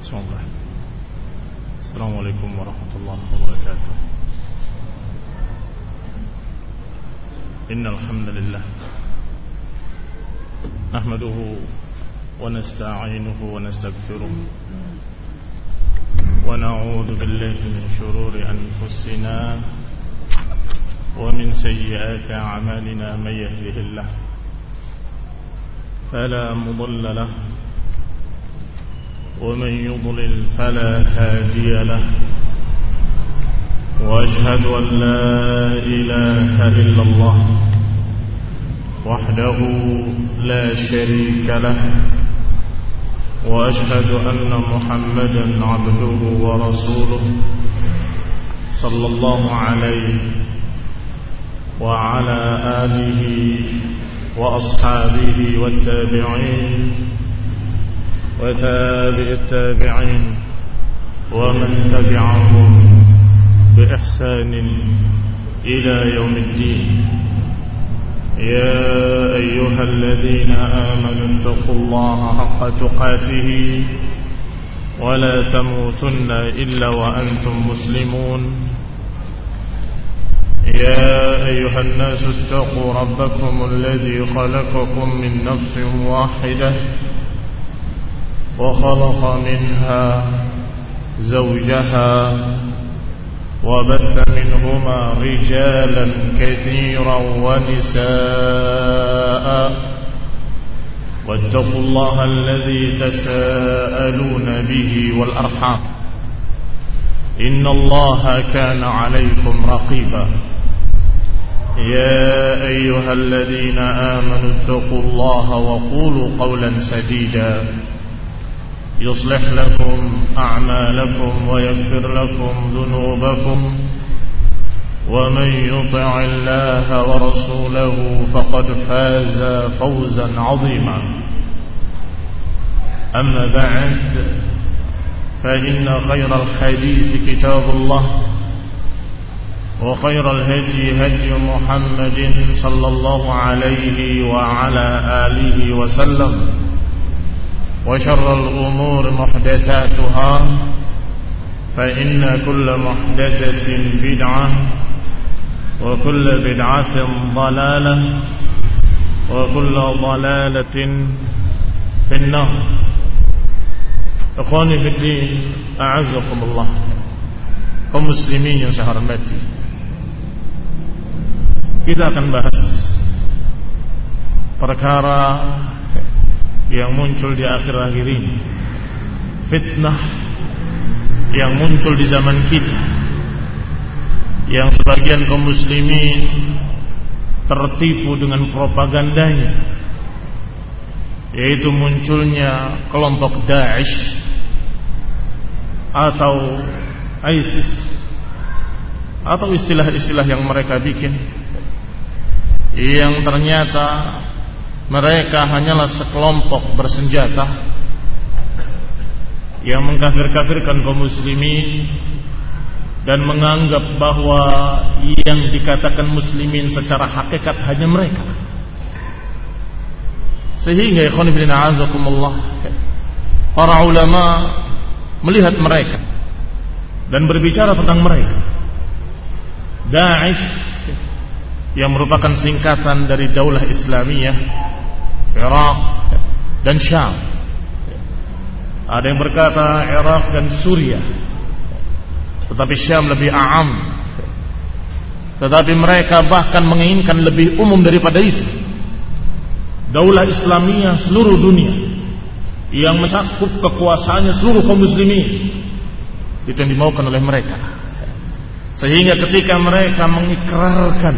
بسم الله. السلام عليكم ورحمة الله وبركاته. إن الحمد لله نحمده ونستعينه ونستغفره ونعوذ بالله من شرور أنفسنا ومن سيئات أعمالنا. من يهده الله فلا مضل له ومن يضلل فلا هادي له، وأشهد أن لا إله إلا الله وحده لا شريك له، وأشهد أن محمدا عبده ورسوله صلى الله عليه وعلى آله وأصحابه والتابعين وتابع التابعين ومن تبعهم بإحسان إلى يوم الدين. يا أيها الذين آمنوا اتقوا الله حق تقاته ولا تموتن إلا وأنتم مسلمون. يا أيها الناس اتقوا ربكم الذي خلقكم من نفس واحدة وخلق منها زوجها وبث منهما رجالا كثيرا ونساء، واتقوا الله الذي تساءلون به والأرحام إن الله كان عليكم رقيبا. يا أيها الذين آمنوا اتقوا الله وقولوا قولا سديدا يصلح لكم أعمالكم ويغفر لكم ذنوبكم، ومن يطع الله ورسوله فقد فاز فوزا عظيما. أما بعد، فإن خير الحديث كتاب الله، وخير الهدي هدي محمد صلى الله عليه وعلى آله وسلم، وشر الأمور محدثاتها، فإن كل محدثة بدعة وكل بدعة ضلالة وكل ضلالة في النار. Ikhwani fi din, a'azzakumullah. Kaum muslimin yang saya hormati, kita akan bahas perkara yang muncul di akhir-akhir ini, fitnah yang muncul di zaman kita, yang sebagian kaum muslimin tertipu dengan propagandanya, yaitu munculnya kelompok Daesh atau ISIS atau istilah-istilah yang mereka bikin, yang ternyata mereka hanyalah sekelompok bersenjata yang mengkafir-kafirkan kaum muslimin dan menganggap bahwa yang dikatakan muslimin secara hakikat hanya mereka. Sehingga ikhwan fillah a'azakumullah, para ulama melihat mereka dan berbicara tentang mereka. Daesh yang merupakan singkatan dari Daulah Islamiyah Irak dan Syam. Ada yang berkata Irak dan Suriah, tetapi Syam lebih a'am. Tetapi mereka bahkan menginginkan lebih umum daripada itu, Daulah Islamiyah seluruh dunia yang mencakup kekuasaannya seluruh kaum muslimin. Itu yang dimaukan oleh mereka. Sehingga ketika mereka mengikrarkan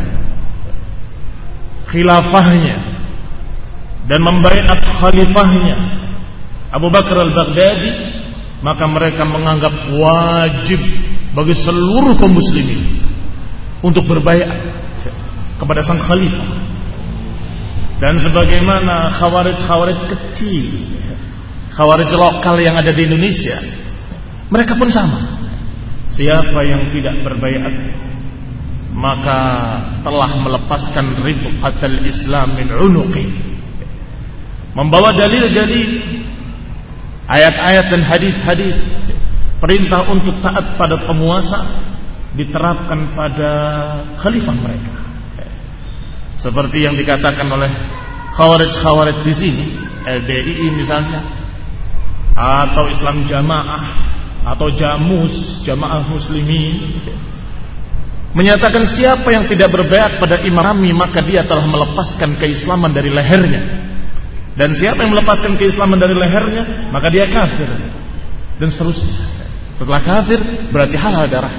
khilafahnya dan membaiat khalifahnya Abu Bakar al-Baghdadi, maka mereka menganggap wajib bagi seluruh kaum muslimin untuk berbaiat kepada sang khalifah. Dan sebagaimana khawarij kecil, khawarij lokal yang ada di Indonesia, mereka pun sama. Siapa yang tidak berbaiat maka telah melepaskan ribqatal Islam min unuqi, membawa dalil-dalil Ayat-ayat dan hadis-hadis perintah untuk taat pada penguasa diterapkan pada khalifah mereka. Seperti yang dikatakan oleh Khawarij di sini, LDII misalnya, atau Islam Jamaah, atau JAMUS, Jamaah Muslimin, menyatakan siapa yang tidak berbaiat pada Imam kami maka dia telah melepaskan keislaman dari lehernya, dan siapa yang melepaskan keislaman dari lehernya maka dia kafir, dan seterusnya. Setelah kafir berarti halal darah.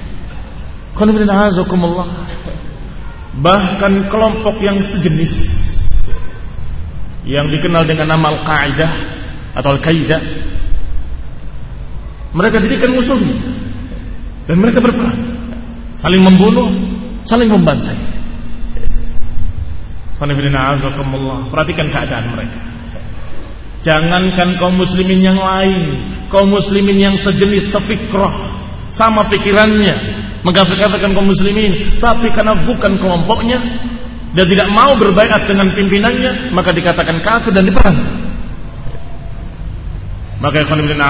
Bahkan kelompok yang sejenis yang dikenal dengan nama Al-Qaeda atau Al-Qaeda, mereka jadikan musuhnya dan mereka berperang, saling membunuh, saling membantai. Perhatikan keadaan mereka. Jangankan kaum muslimin yang lain, kaum muslimin yang sejenis, sefikrah, sama pikirannya, mengkafirkan kaum muslimin, tapi karena bukan kelompoknya dan tidak mau berbaiat dengan pimpinannya, maka dikatakan kafir dan diperang. Maka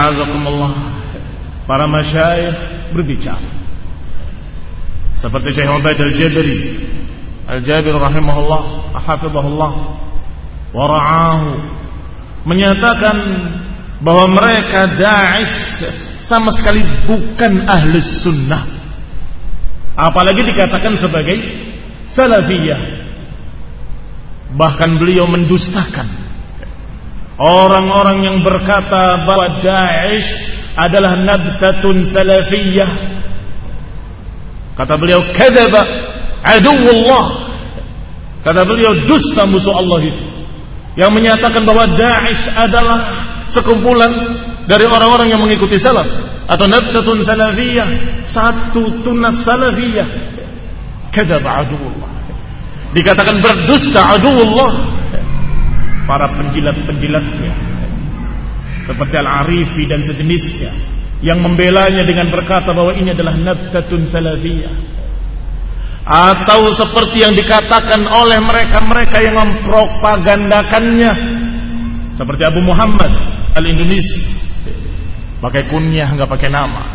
para masyayikh berbicara seperti Syekh Ubaid Al-Jabir rahimahullah, hafizahullah wa ra'ahu, menyatakan bahwa mereka Daesh sama sekali bukan ahlus sunnah, apalagi dikatakan sebagai salafiyah. Bahkan beliau mendustakan orang-orang yang berkata bahwa Daesh adalah nabtatun salafiyah. Kata beliau, kadzaba aduwwullah. Kata beliau, dusta musuh Allah itu yang menyatakan bahwa Daesh adalah sekumpulan dari orang-orang yang mengikuti salaf atau nabtatun salafiyah, satu tunas salafiyah. Kadzaba aduwwullah, dikatakan berdusta aduwwullah, para penjilat-penjilatnya seperti Al-Arifi dan sejenisnya yang membelanya dengan berkata bahwa ini adalah nabtatun salafiyah. Atau seperti yang dikatakan oleh mereka-mereka yang mempropagandakannya, seperti Abu Muhammad Al-Indonesia, pakai kunyah nggak pakai nama,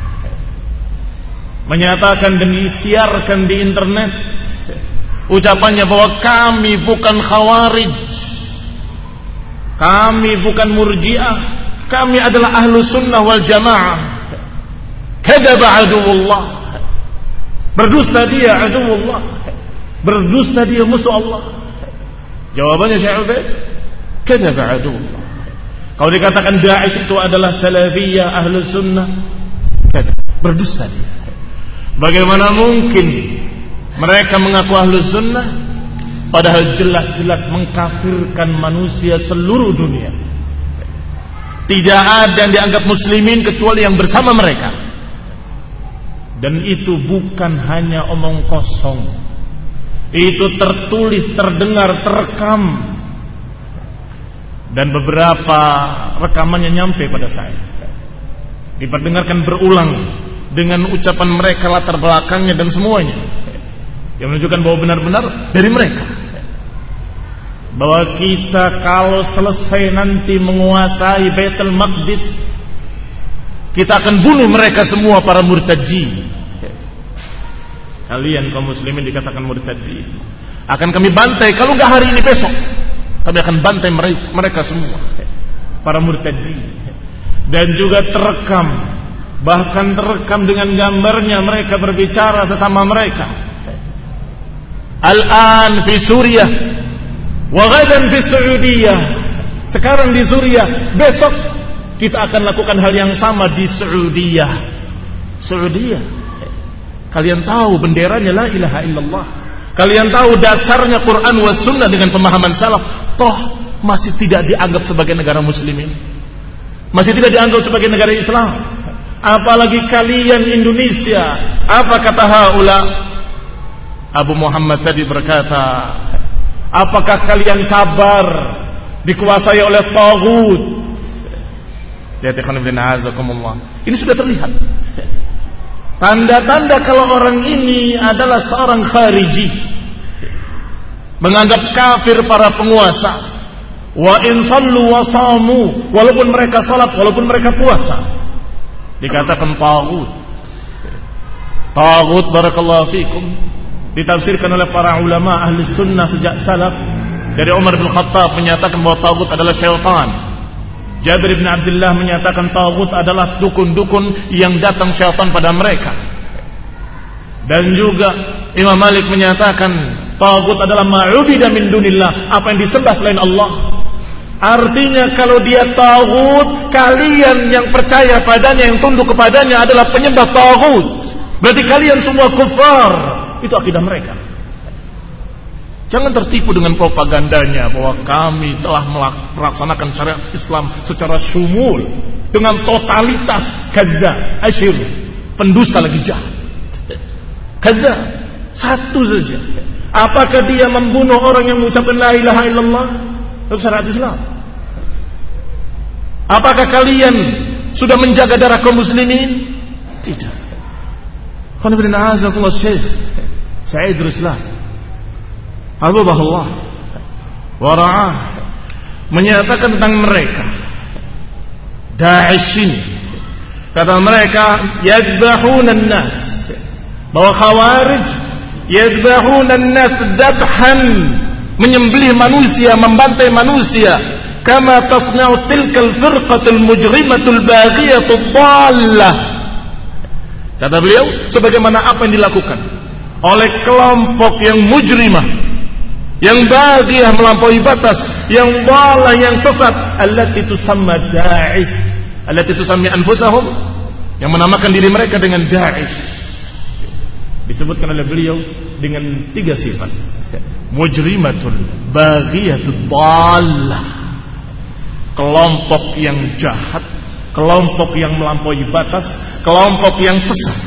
menyatakan dan disiarkan di internet ucapannya bahwa kami bukan khawarij, kami bukan murji'ah, kami adalah ahlu sunnah wal jamaah. Kadzaba aduwwullah, berdusta dia aduwwullah, berdusta dia musuh Allah. Jawabannya Syekh Ubaid, kadzaba aduwwullah. Kalau dikatakan Daesh itu adalah salafiyah ahlu sunnah, berdusta dia. Bagaimana mungkin mereka mengaku ahlu sunnah padahal jelas-jelas mengkafirkan manusia seluruh dunia? Tidak ada yang dianggap muslimin kecuali yang bersama mereka. Dan itu bukan hanya omong kosong, itu tertulis, terdengar, terekam, dan beberapa rekamannya nyampe pada saya, diperdengarkan berulang dengan ucapan mereka, latar belakangnya dan semuanya, yang menunjukkan bahwa benar-benar dari mereka, bahwa kita kalau selesai nanti menguasai Baitul Maqdis, kita akan bunuh mereka semua, para murtadin. Kalian kaum muslimin dikatakan murtadin, akan kami bantai, kalau enggak hari ini besok kami akan bantai mereka semua, para murtadin. Dan juga terekam, bahkan terekam dengan gambarnya mereka berbicara sesama mereka. Al-an fi Suriah wa ghadan fi Saudiyah. Sekarang di Suriah, besok kita akan lakukan hal yang sama di Saudiyah. Saudiyah, kalian tahu benderanya la ilaha illallah, kalian tahu dasarnya Quran was sunnah dengan pemahaman salaf, toh masih tidak dianggap sebagai negara muslimin, masih tidak dianggap sebagai negara Islam. Apalagi kalian Indonesia. Apa kata haula? Abu Muhammad tadi berkata, apakah kalian sabar dikuasai oleh taghut? Ini sudah terlihat tanda-tanda kalau orang ini adalah seorang khariji, menganggap kafir para penguasa, Wa in sallu wa samu, walaupun mereka salat, walaupun mereka puasa, dikatakan taghut. Taghut, barakallahu fikum, ditafsirkan oleh para ulama ahli sunnah sejak salaf. Dari Umar bin Khattab menyatakan bahwa taghut adalah syaitan. Jabir bin Abdullah menyatakan taghut adalah dukun-dukun yang datang syaitan pada mereka. Dan juga Imam Malik menyatakan taghut adalah ma'ubida min dunillah, apa yang disembah selain Allah. Artinya kalau dia taghut, kalian yang percaya padanya, yang tunduk kepadanya adalah penyembah taghut. Berarti kalian semua kufar. Itu akidah mereka. Jangan tertipu dengan propagandanya bahwa kami telah melaksanakan syariat Islam secara syumul, dengan totalitas. Kadzdzab, asyir, pendusta lagi jahat. Kadzdzab, satu saja. Apakah dia membunuh orang yang mengucapkan la ilaha illallah? Itu syariat Islam. Apakah kalian sudah menjaga darah kaum muslimin? Tidak. Qul bin a'azakumullah Syekh Sa'id Ruslan Hafizahullah wa ra'ah menyatakan tentang mereka Daesh ini, kata mereka yadbahuna an-nas, bahwa Khawarij yadbahuna an-nas dabhan, menyembelih manusia, membantai manusia, kama tasna'u tilkal firqatul mujrimatul baghiyatud dhallah. Kata beliau, sebagaimana apa yang dilakukan oleh kelompok yang mujrimah, yang baghiyah, melampaui batas, yang dhalah, yang sesat, allati tusamma Daesh, allati tusammi anfusahum, yang menamakan diri mereka dengan Daesh. Disebutkan oleh beliau dengan 3 sifat: mujrimatul baghiyatud dhallah, kelompok yang jahat, kelompok yang melampaui batas, kelompok yang sesat.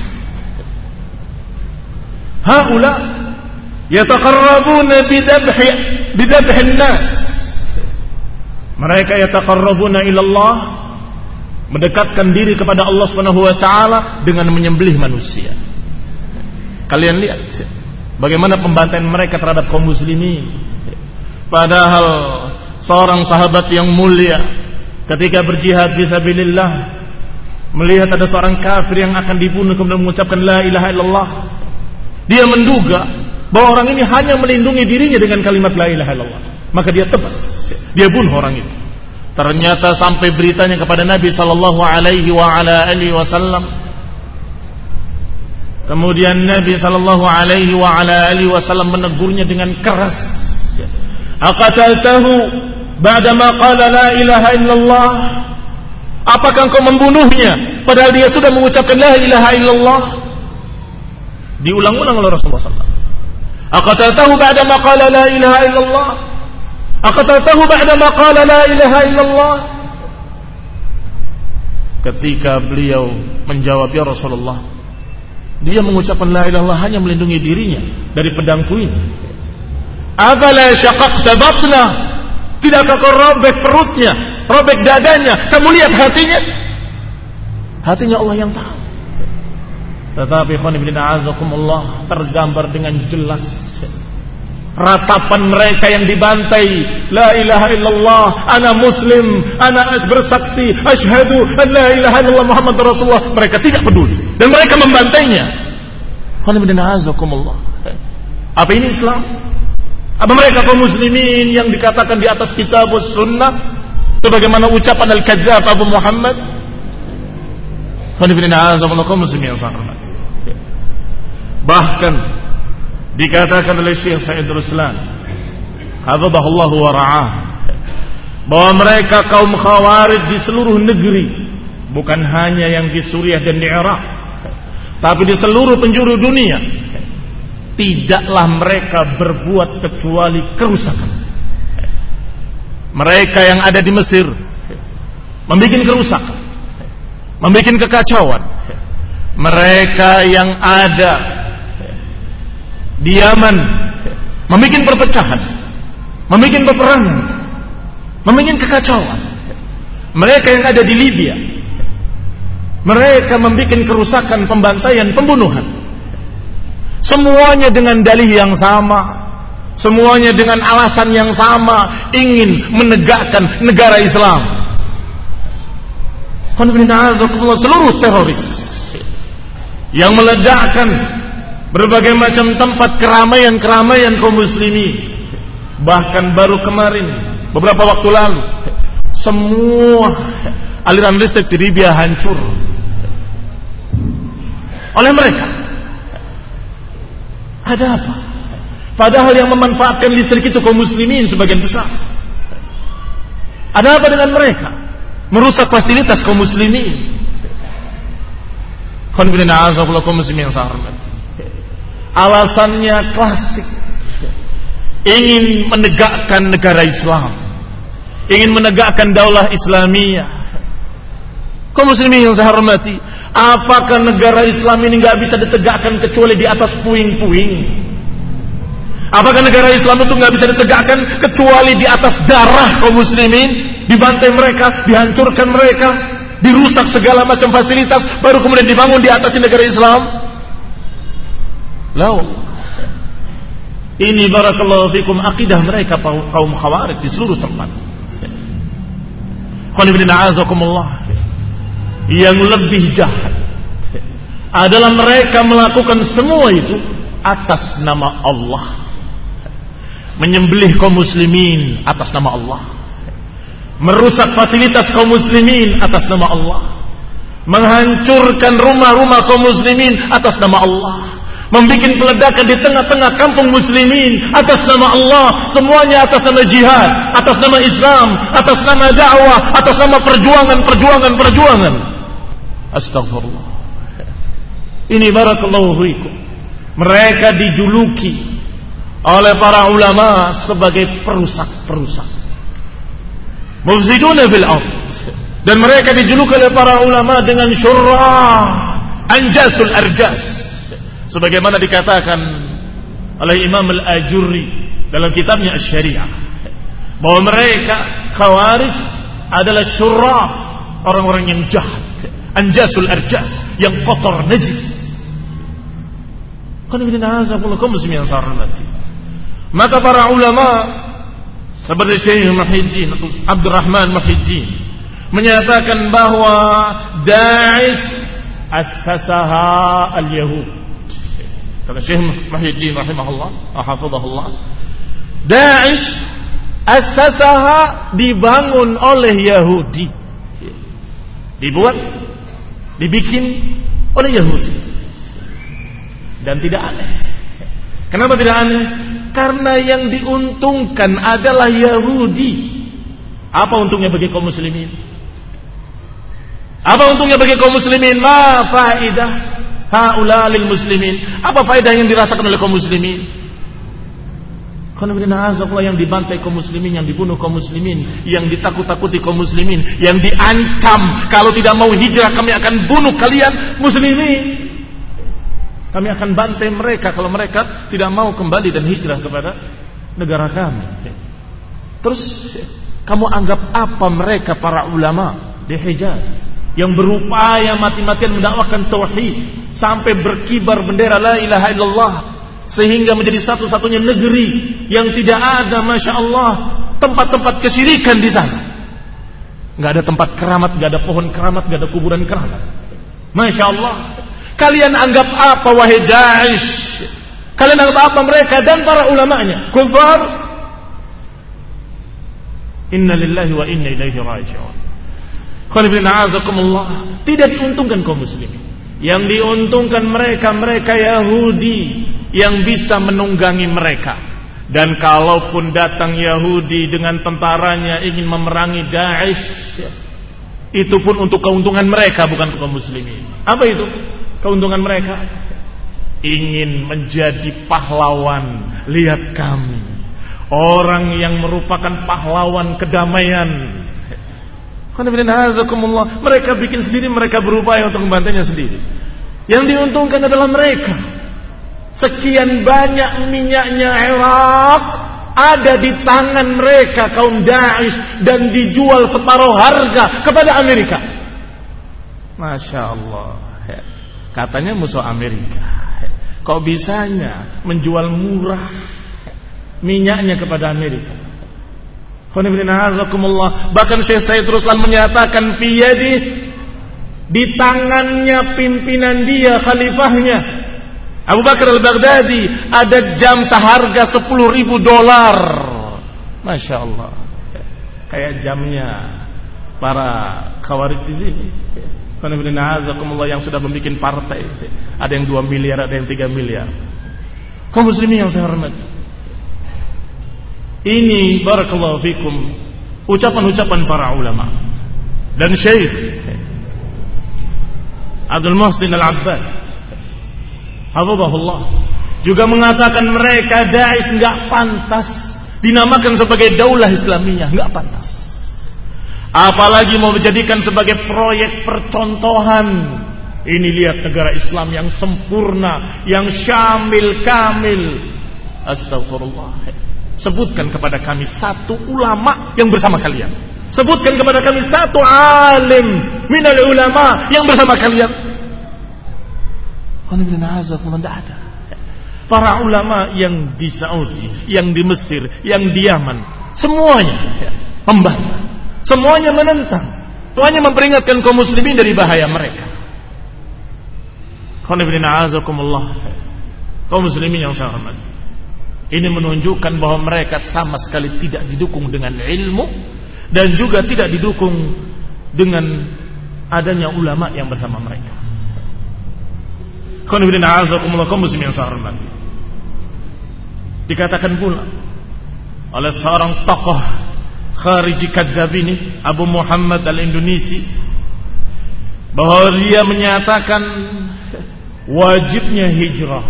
Haula yataqarrabuna bidabhin nas, mereka yataqarrabuna ila Allah, mendekatkan diri kepada Allah Subhanahu wa taala dengan menyembelih manusia. Kalian lihat bagaimana pembantaian mereka terhadap kaum muslimin. Padahal seorang sahabat yang mulia ketika berjihad fisabilillah melihat ada seorang kafir yang akan dibunuh kemudian mengucapkan la ilaha illallah, dia menduga bahwa orang ini hanya melindungi dirinya dengan kalimat la ilaha illallah, maka dia tebas, dia bunuh orang itu. Ternyata sampai beritanya kepada Nabi sallallahu alaihi wa ala alihi wasallam. Kemudian Nabi sallallahu alaihi wa ala alihi wasallam menegurnya dengan keras. Aqataltahu ba'dama qala la ilaha illallah? Apakah engkau membunuhnya padahal dia sudah mengucapkan la ilaha illallah? Diulang-ulang oleh Rasulullah sallallahu alaihi wasallam. Aqataltahu ba'dama qala la ilaha illallah? Aqataltahu ba'dama qala la ilaha illallah? Ketika beliau menjawab, ya Rasulullah, dia mengucapkan la ilaha illallah hanya melindungi dirinya dari pedangku ini. Afala syaqaqta batna, tidakkah kau robek perutnya, robek dadanya, kamu lihat hatinya? Hatinya Allah yang tahu. Tetapi ikhwan fillah azakumullah, tergambar dengan jelas ratapan mereka yang dibantai, la ilaha illallah, ana muslim, ana bersaksi asyhadu an la ilaha illallah Muhammadur Rasulullah. Mereka tidak peduli dan mereka membantainya. Apa ini Islam? Apa mereka kaum muslimin yang dikatakan di atas kitab sunnah sebagaimana ucapan al-kadzdzab Abu Muhammad? Bahkan dikatakan oleh Syekh Sa'id Ruslan hafizahullah wa ra'ah bahwa mereka kaum Khawarij di seluruh negeri, bukan hanya yang di Suriah dan di Irak, tapi di seluruh penjuru dunia, tidaklah mereka berbuat kecuali kerusakan. Mereka yang ada di Mesir membuat kerusakan, membuat kekacauan. Mereka yang ada di Yaman membuat perpecahan, membuat peperangan, membuat kekacauan. Mereka yang ada di Libya, mereka membuat kerusakan, pembantaian, pembunuhan. Semuanya dengan dalih yang sama, Semuanya dengan alasan yang sama, ingin menegakkan negara Islam. Seluruh teroris yang meledakkan berbagai macam tempat keramaian kaum muslimin. Bahkan baru kemarin, beberapa waktu lalu, semua aliran listrik di Libya hancur oleh mereka. Ada apa? Padahal yang memanfaatkan listrik itu kaum muslimin sebagian besar. Ada apa dengan mereka? Merusak fasilitas kaum muslimin. Kaum muslimin yang saya hormati. Alasannya klasik. Ingin menegakkan negara Islam, ingin menegakkan daulah Islamiyah. Kaum muslimin yang saya hormati, apakah negara Islam ini nggak bisa ditegakkan kecuali di atas puing-puing? Apakah negara Islam itu nggak bisa ditegakkan kecuali di atas darah kaum muslimin, dibantai mereka, dihancurkan mereka, dirusak segala macam fasilitas, baru kemudian dibangun di atas negara Islam? Lalu ini barakallahu fikum akidah mereka kaum Khawarij di seluruh tempat. Yang lebih jahat adalah mereka melakukan semua itu atas nama Allah, menyembelih kaum muslimin atas nama Allah, merusak fasilitas kaum muslimin atas nama Allah, menghancurkan rumah-rumah kaum muslimin atas nama Allah, membikin peledakan di tengah-tengah kampung muslimin atas nama Allah. Semuanya atas nama jihad, atas nama Islam, atas nama dakwah, atas nama perjuangan. Astagfirullah. Ini barakallahu fiikum. Mereka dijuluki oleh para ulama sebagai perusak. Mufsiduna fil ardh. Dan mereka dijuluki oleh para ulama dengan syurrah, anjasul arjas. Sebagaimana dikatakan oleh Imam Al-Ajurri dalam kitabnya Asy-Syari'ah, bahwa mereka Khawarij adalah syurrah, orang-orang yang jahat, anjasul arjas, yang kotor najis. Maka para ulama seperti Syekh Muhyiddin Abdurrahman Muhyiddin menyatakan bahwa Daesh assasaha al-Yahud. Kata Syekh Muhyiddin rahimahullah, hafizahullah, Daesh assasaha dibangun oleh Yahudi, dibikin oleh Yahudi. Dan tidak aneh. Kenapa tidak aneh? Karena yang diuntungkan adalah Yahudi. Apa untungnya bagi kaum muslimin? Apa untungnya bagi kaum muslimin? Ma faidah haula lil muslimin. Apa faedah yang dirasakan oleh kaum muslimin? Yang dibantai kaum muslimin, yang dibunuh kaum muslimin, yang ditakut-takuti kaum muslimin, yang diancam kalau tidak mau hijrah kami akan bunuh kalian muslimin. Kami akan bantai mereka kalau mereka tidak mau kembali dan hijrah kepada negara kami. Terus kamu anggap apa mereka para ulama di Hijaz yang berupaya mati-matian mendakwakan tauhid sampai berkibar bendera la ilaha illallah, sehingga menjadi satu-satunya negeri yang tidak ada, masya Allah, tempat-tempat kesyirikan di sana. Nggak ada tempat keramat, nggak ada pohon keramat, nggak ada kuburan keramat. Masya Allah. Kalian anggap apa wahai Daesh? Kalian anggap apa mereka dan para ulamanya? Kufar. Inna lillahi wa inna ilaihi raji'un. Tidak diuntungkan kaum muslimin. Yang diuntungkan mereka Yahudi yang bisa menunggangi mereka. Dan kalaupun datang Yahudi dengan tentaranya ingin memerangi Daesh, itu pun untuk keuntungan mereka, bukan kaum muslimin. Apa itu? Keuntungan mereka ingin menjadi pahlawan. Lihat kami, orang yang merupakan pahlawan kedamaian. Mereka bikin sendiri, mereka berupaya untuk membantainya sendiri. Yang diuntungkan adalah mereka. Sekian banyak minyaknya Irak ada di tangan mereka kaum Daesh dan dijual separuh harga kepada Amerika. Masya Allah. Katanya musuh Amerika, kok bisanya menjual murah? minyaknya kepada Amerika. Bahkan Syekh Said Ruslan menyatakan di tangannya pimpinan dia, khalifahnya Abu Bakar al-Baghdadi, ada jam seharga $10.000. Masya Allah, kayak jamnya para khawarij di sini. Yang sudah membuat partai, ada yang 2 miliar, ada yang 3 miliar. Kaum muslimin yang saya hormati, ini barakallahu fikum ucapan-ucapan para ulama. Dan Syekh Abdul Muhsin Al-Abbad hafizahullah juga mengatakan mereka Daesh enggak pantas dinamakan sebagai daulah Islamiyah, enggak pantas. Apalagi mau dijadikan sebagai proyek percontohan. Ini lihat negara Islam yang sempurna, yang syamil kamil. Astagfirullah. Sebutkan kepada kami satu ulama yang bersama kalian. Sebutkan kepada kami satu alim minal ulama yang bersama kalian. Tidak ada. Para ulama yang di Saudi, yang di Mesir, yang di Yaman, semuanya membantah, semuanya menentang, semuanya memperingatkan kaum muslimin dari bahaya mereka. Kaum muslimin yang saya hormati, ini menunjukkan bahwa mereka sama sekali tidak didukung dengan ilmu dan juga tidak didukung dengan adanya ulama yang bersama mereka. Kaum muslimin yang saya hormati, dikatakan pula oleh seorang tokoh khariji kadzab ini, Abu Muhammad Al-Indonesi, bahwa dia menyatakan wajibnya hijrah,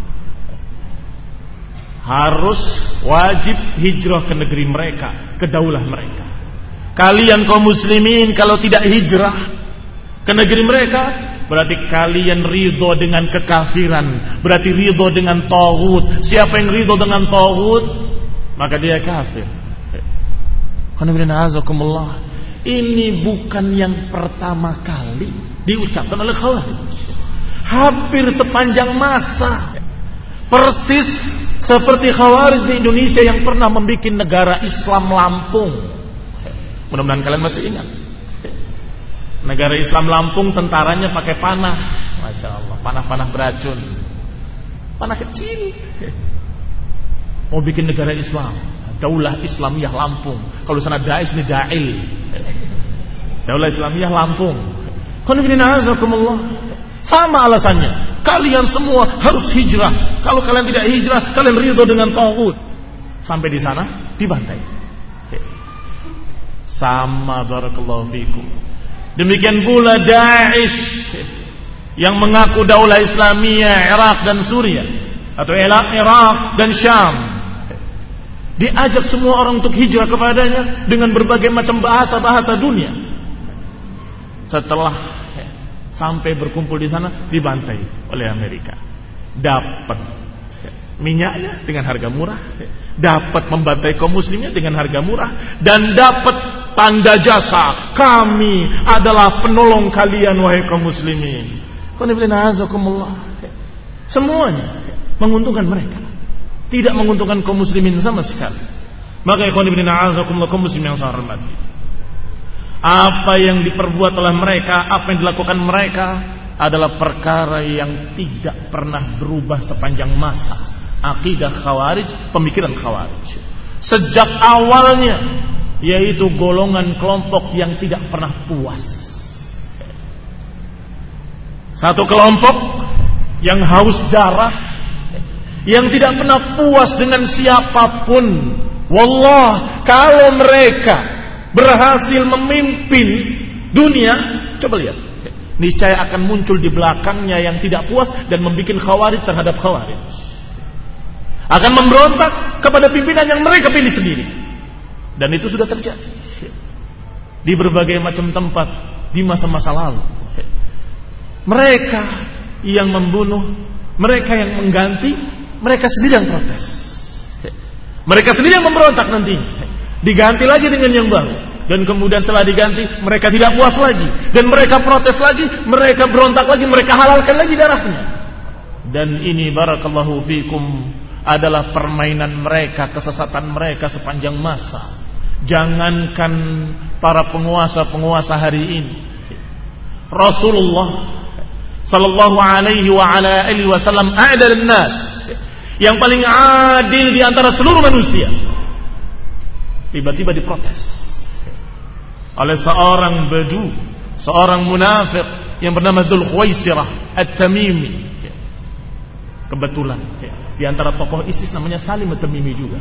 harus wajib hijrah ke negeri mereka, ke daulah mereka. Kalian kaum muslimin kalau tidak hijrah ke negeri mereka, berarti kalian ridho dengan kekafiran, berarti ridho dengan taghut. Siapa yang ridho dengan taghut, maka dia kafir. Ini bukan yang pertama kali diucapkan oleh Khawarij. Hampir sepanjang masa, persis seperti Khawarij di Indonesia yang pernah membuat negara Islam Lampung. Mudah-mudahan kalian masih ingat. Negara Islam Lampung, tentaranya pakai panah, masya Allah, panah-panah beracun, panah kecil. Mau bikin negara Islam, daulah Islamiyah Lampung. Kalau sana Daesh ini Dail, daulah Islamiyah Lampung. Sama alasannya, kalian semua harus hijrah. Kalau kalian tidak hijrah, kalian ridho dengan taghut. Sampai di sana dibantai. Sama, barakallahu fikum. Demikian pula Daesh yang mengaku daulah Islamiyah Irak dan Suriah, atau Irak dan Syam, diajak semua orang untuk hijrah kepadanya dengan berbagai macam bahasa-bahasa dunia. Setelah sampai berkumpul di sana, dibantai oleh Amerika. Dapat minyaknya dengan harga murah, dapat membantai kaum muslimnya dengan harga murah, dan dapat tanda jasa, kami adalah penolong kalian wahai kaum muslimin. Semuanya menguntungkan mereka, tidak menguntungkan kaum muslimin sama sekali. Maka kaum muslimin yang saya hormati, apa yang diperbuat oleh mereka, apa yang dilakukan mereka adalah perkara yang tidak pernah berubah sepanjang masa. Akidah Khawarij, pemikiran Khawarij sejak awalnya, yaitu golongan kelompok yang tidak pernah puas. Satu kelompok yang haus darah, yang tidak pernah puas dengan siapapun. Wallah, kalau mereka berhasil memimpin dunia, coba lihat, niscaya akan muncul di belakangnya yang tidak puas dan membuat Khawarij terhadap Khawarij, akan memberontak kepada pimpinan yang mereka pilih sendiri. Dan itu sudah terjadi di berbagai macam tempat di masa-masa lalu. Mereka yang membunuh, mereka yang mengganti, mereka sendiri yang protes, mereka sendiri yang memberontak nanti. Diganti lagi dengan yang baru, dan kemudian setelah diganti mereka tidak puas lagi, dan mereka protes lagi, mereka berontak lagi, mereka halalkan lagi darahnya. Dan ini barakallahu fikum adalah permainan mereka, kesesatan mereka sepanjang masa. Jangankan para penguasa-penguasa hari ini, Rasulullah sallallahu alaihi wa ala alihi wasallam a'dalun nas, yang paling adil di antara seluruh manusia, tiba-tiba diprotes oleh seorang badu, seorang munafik yang bernama Dzul Khuwaisirah At-Tamimi. Kebetulan di antara tokoh ISIS namanya Salim At-Tamimi juga.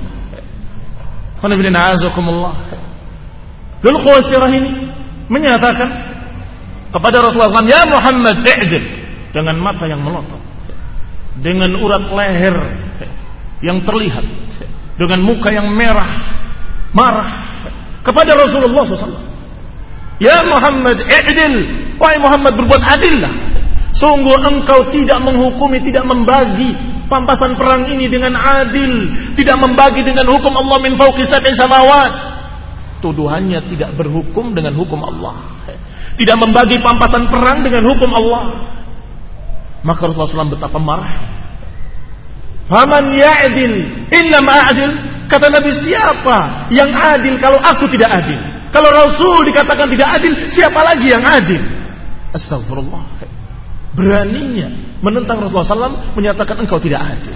Dzul Khuwaisirah ini menyatakan kepada Rasulullah SAW, "Ya Muhammad, i'dil," dengan mata yang melotot, dengan urat leher yang terlihat, dengan muka yang merah, marah kepada Rasulullah SAW. "Ya Muhammad, i'dil," wahai Muhammad, berbuat adillah. Sungguh engkau tidak menghukumi, tidak membagi pampasan perang ini dengan adil, tidak membagi dengan hukum Allah min fawqi sab'i samawat. Tuduhannya tidak berhukum dengan hukum Allah, tidak membagi pampasan perang dengan hukum Allah. Maka Rasulullah SAW betapa marah. "Faman ya'dil innam a'dil," kata Nabi, siapa yang adil kalau aku tidak adil? Kalau Rasul dikatakan tidak adil, siapa lagi yang adil? Astagfirullah. Beraninya menentang Rasulullah SAW, menyatakan engkau tidak adil.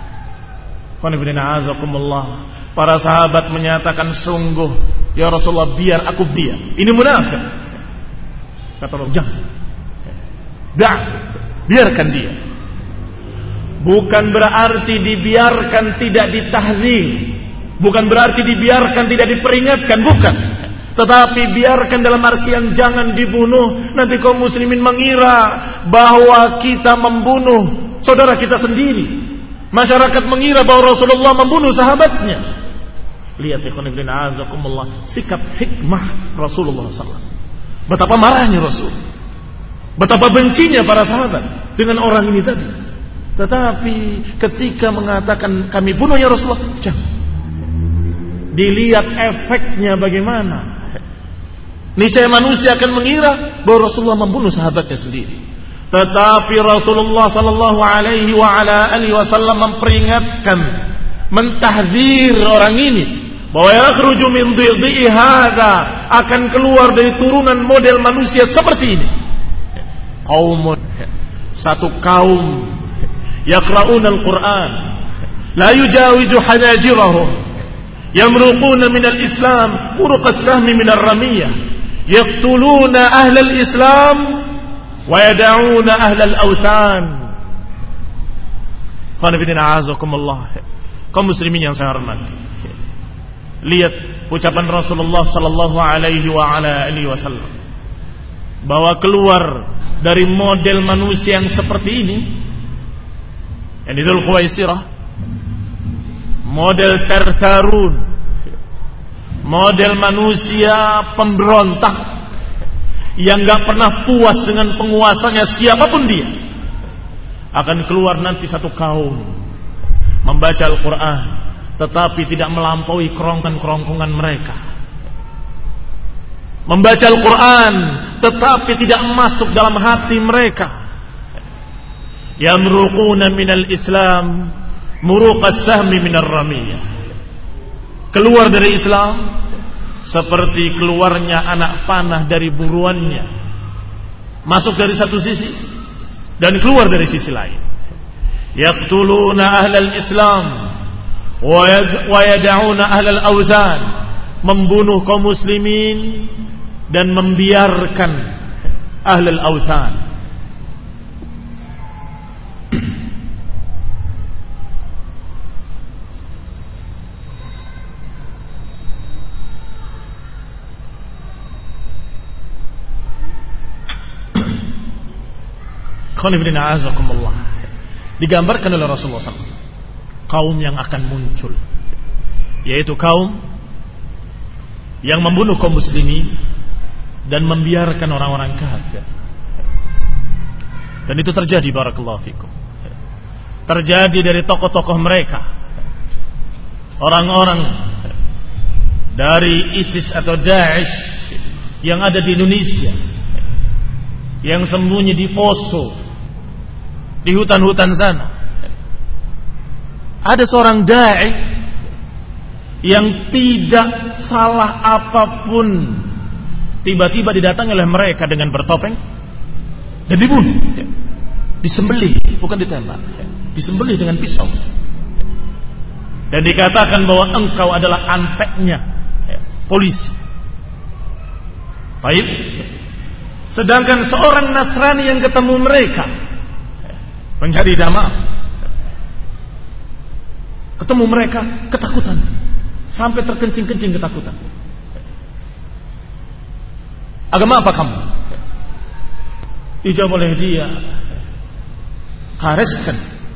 Para sahabat menyatakan, sungguh ya Rasulullah, biar aku diam, ini munafik. Kata Rasulullah, jangan, biarkan dia. Bukan berarti dibiarkan tidak ditahdzir, bukan berarti dibiarkan tidak diperingatkan, bukan. Tetapi biarkan dalam artian jangan dibunuh. Nanti kaum muslimin mengira bahwa kita membunuh saudara kita sendiri. Masyarakat mengira bahwa Rasulullah membunuh sahabatnya. Lihat ikhwan fillah azakumullah, sikap hikmah Rasulullah SAW. Betapa marahnya Rasul, betapa bencinya para sahabat dengan orang ini tadi. Tetapi ketika mengatakan kami bunuh ya Rasulullah, jangan. Dilihat efeknya bagaimana. Niscaya manusia akan mengira bahwa Rasulullah membunuh sahabatnya sendiri. Tetapi Rasulullah sallallahu alaihi wa ala alihi wasallam memperingatkan, mentahdzir orang ini bahwa yakhruju min dhidhi hadza, akan keluar dari turunan model manusia seperti ini. Qaumun, satu kaum, yaqra'una al-Qur'an la yujawizu hanajirahum, yamruquna min al-Islam muruq as-sahmi min ar-ramiyah, yaqtuluna ahlal Islam wa yad'una ahlal awthan. Qanifidina azakumullah, kaum muslimin yang saya hormati, lihat ucapan Rasulullah sallallahu alaihi wa ala alihi wasallam bahwa keluar dari model manusia yang seperti ini, yang Dzul Khuwaisirah, model tertarun, model manusia pemberontak yang gak pernah puas dengan penguasanya siapapun dia. Akan keluar nanti satu kaum membaca Al-Quran tetapi tidak melampaui kerongkongan-kerongkongan mereka, membaca Al-Quran tetapi tidak masuk dalam hati mereka. Yamruquna minal Islam muruqas sahmi minar ramiyah, keluar dari Islam seperti keluarnya anak panah dari buruannya, masuk dari satu sisi dan keluar dari sisi lain. Yaqtuluna ahlal Islam wa yad'una ahlal awthan, membunuh kaum muslimin dan membiarkan ahlal awthan. Digambarkan oleh Rasulullah SAW kaum yang akan muncul, yaitu kaum yang membunuh kaum muslimin dan membiarkan orang-orang kafir. Dan itu terjadi, barakallahu fikum, terjadi dari tokoh-tokoh mereka, orang-orang dari ISIS atau Daesh yang ada di Indonesia, yang sembunyi di poso, di hutan-hutan sana. ada seorang dai yang tidak salah apapun tiba-tiba didatangi oleh mereka dengan bertopeng dan dibunuh, disembelih, bukan ditembak, disembelih dengan pisau, dan dikatakan bahwa engkau adalah anteknya polisi. Baik. Sedangkan seorang Nasrani yang ketemu mereka mencari damai, ketemu mereka ketakutan sampai terkencing-kencing ketakutan. Agama apa kamu? Dijawab oleh dia, Kristen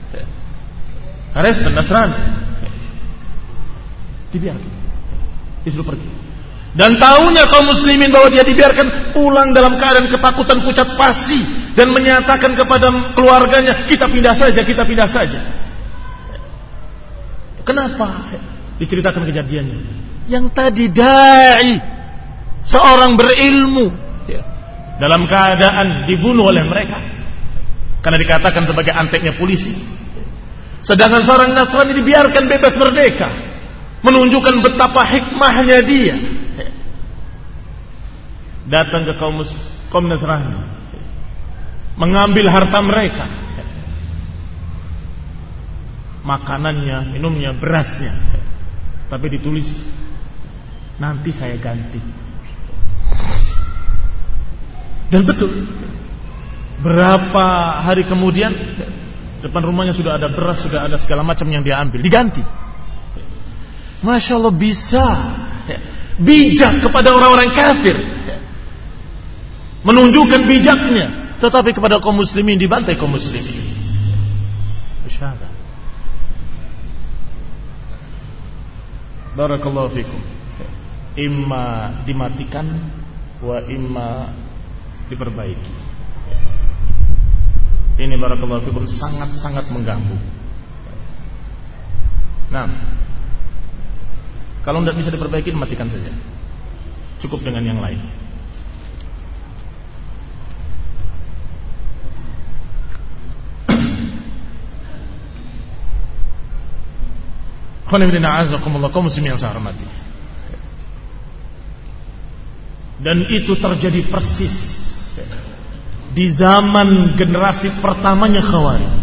Nasrani. Dibiarkan, disuruh pergi. Dan tahunya kaum muslimin bahwa dia dibiarkan, pulang dalam keadaan ketakutan pucat pasi dan menyatakan kepada keluarganya, kita pindah saja. Kenapa? Diceritakan kejadiannya. Yang tadi dai, seorang berilmu, dalam keadaan dibunuh oleh mereka karena dikatakan sebagai anteknya polisi. Sedangkan seorang Nasrani dibiarkan bebas merdeka, menunjukkan betapa hikmahnya dia. Datang ke kaum Nasrani, mengambil harta mereka, makanannya, minumnya, berasnya, tapi ditulis, nanti saya ganti. Dan betul, berapa hari kemudian depan rumahnya sudah ada beras, sudah ada segala macam yang dia ambil, diganti. Masya Allah, bisa bijak kepada orang-orang kafir, menunjukkan bijaknya, tetapi kepada kaum muslimin dibantai kaum muslimin. Bersyada. Barakallahu fikum. Imma dimatikan wa imma diperbaiki. Ini barakallahu fikum sangat-sangat mengganggu. Nah, kalau tidak bisa diperbaiki, matikan saja. Cukup dengan yang lain. Kaum muslimin yang saya hormati. Dan itu terjadi persis di zaman generasi pertamanya Khawarij.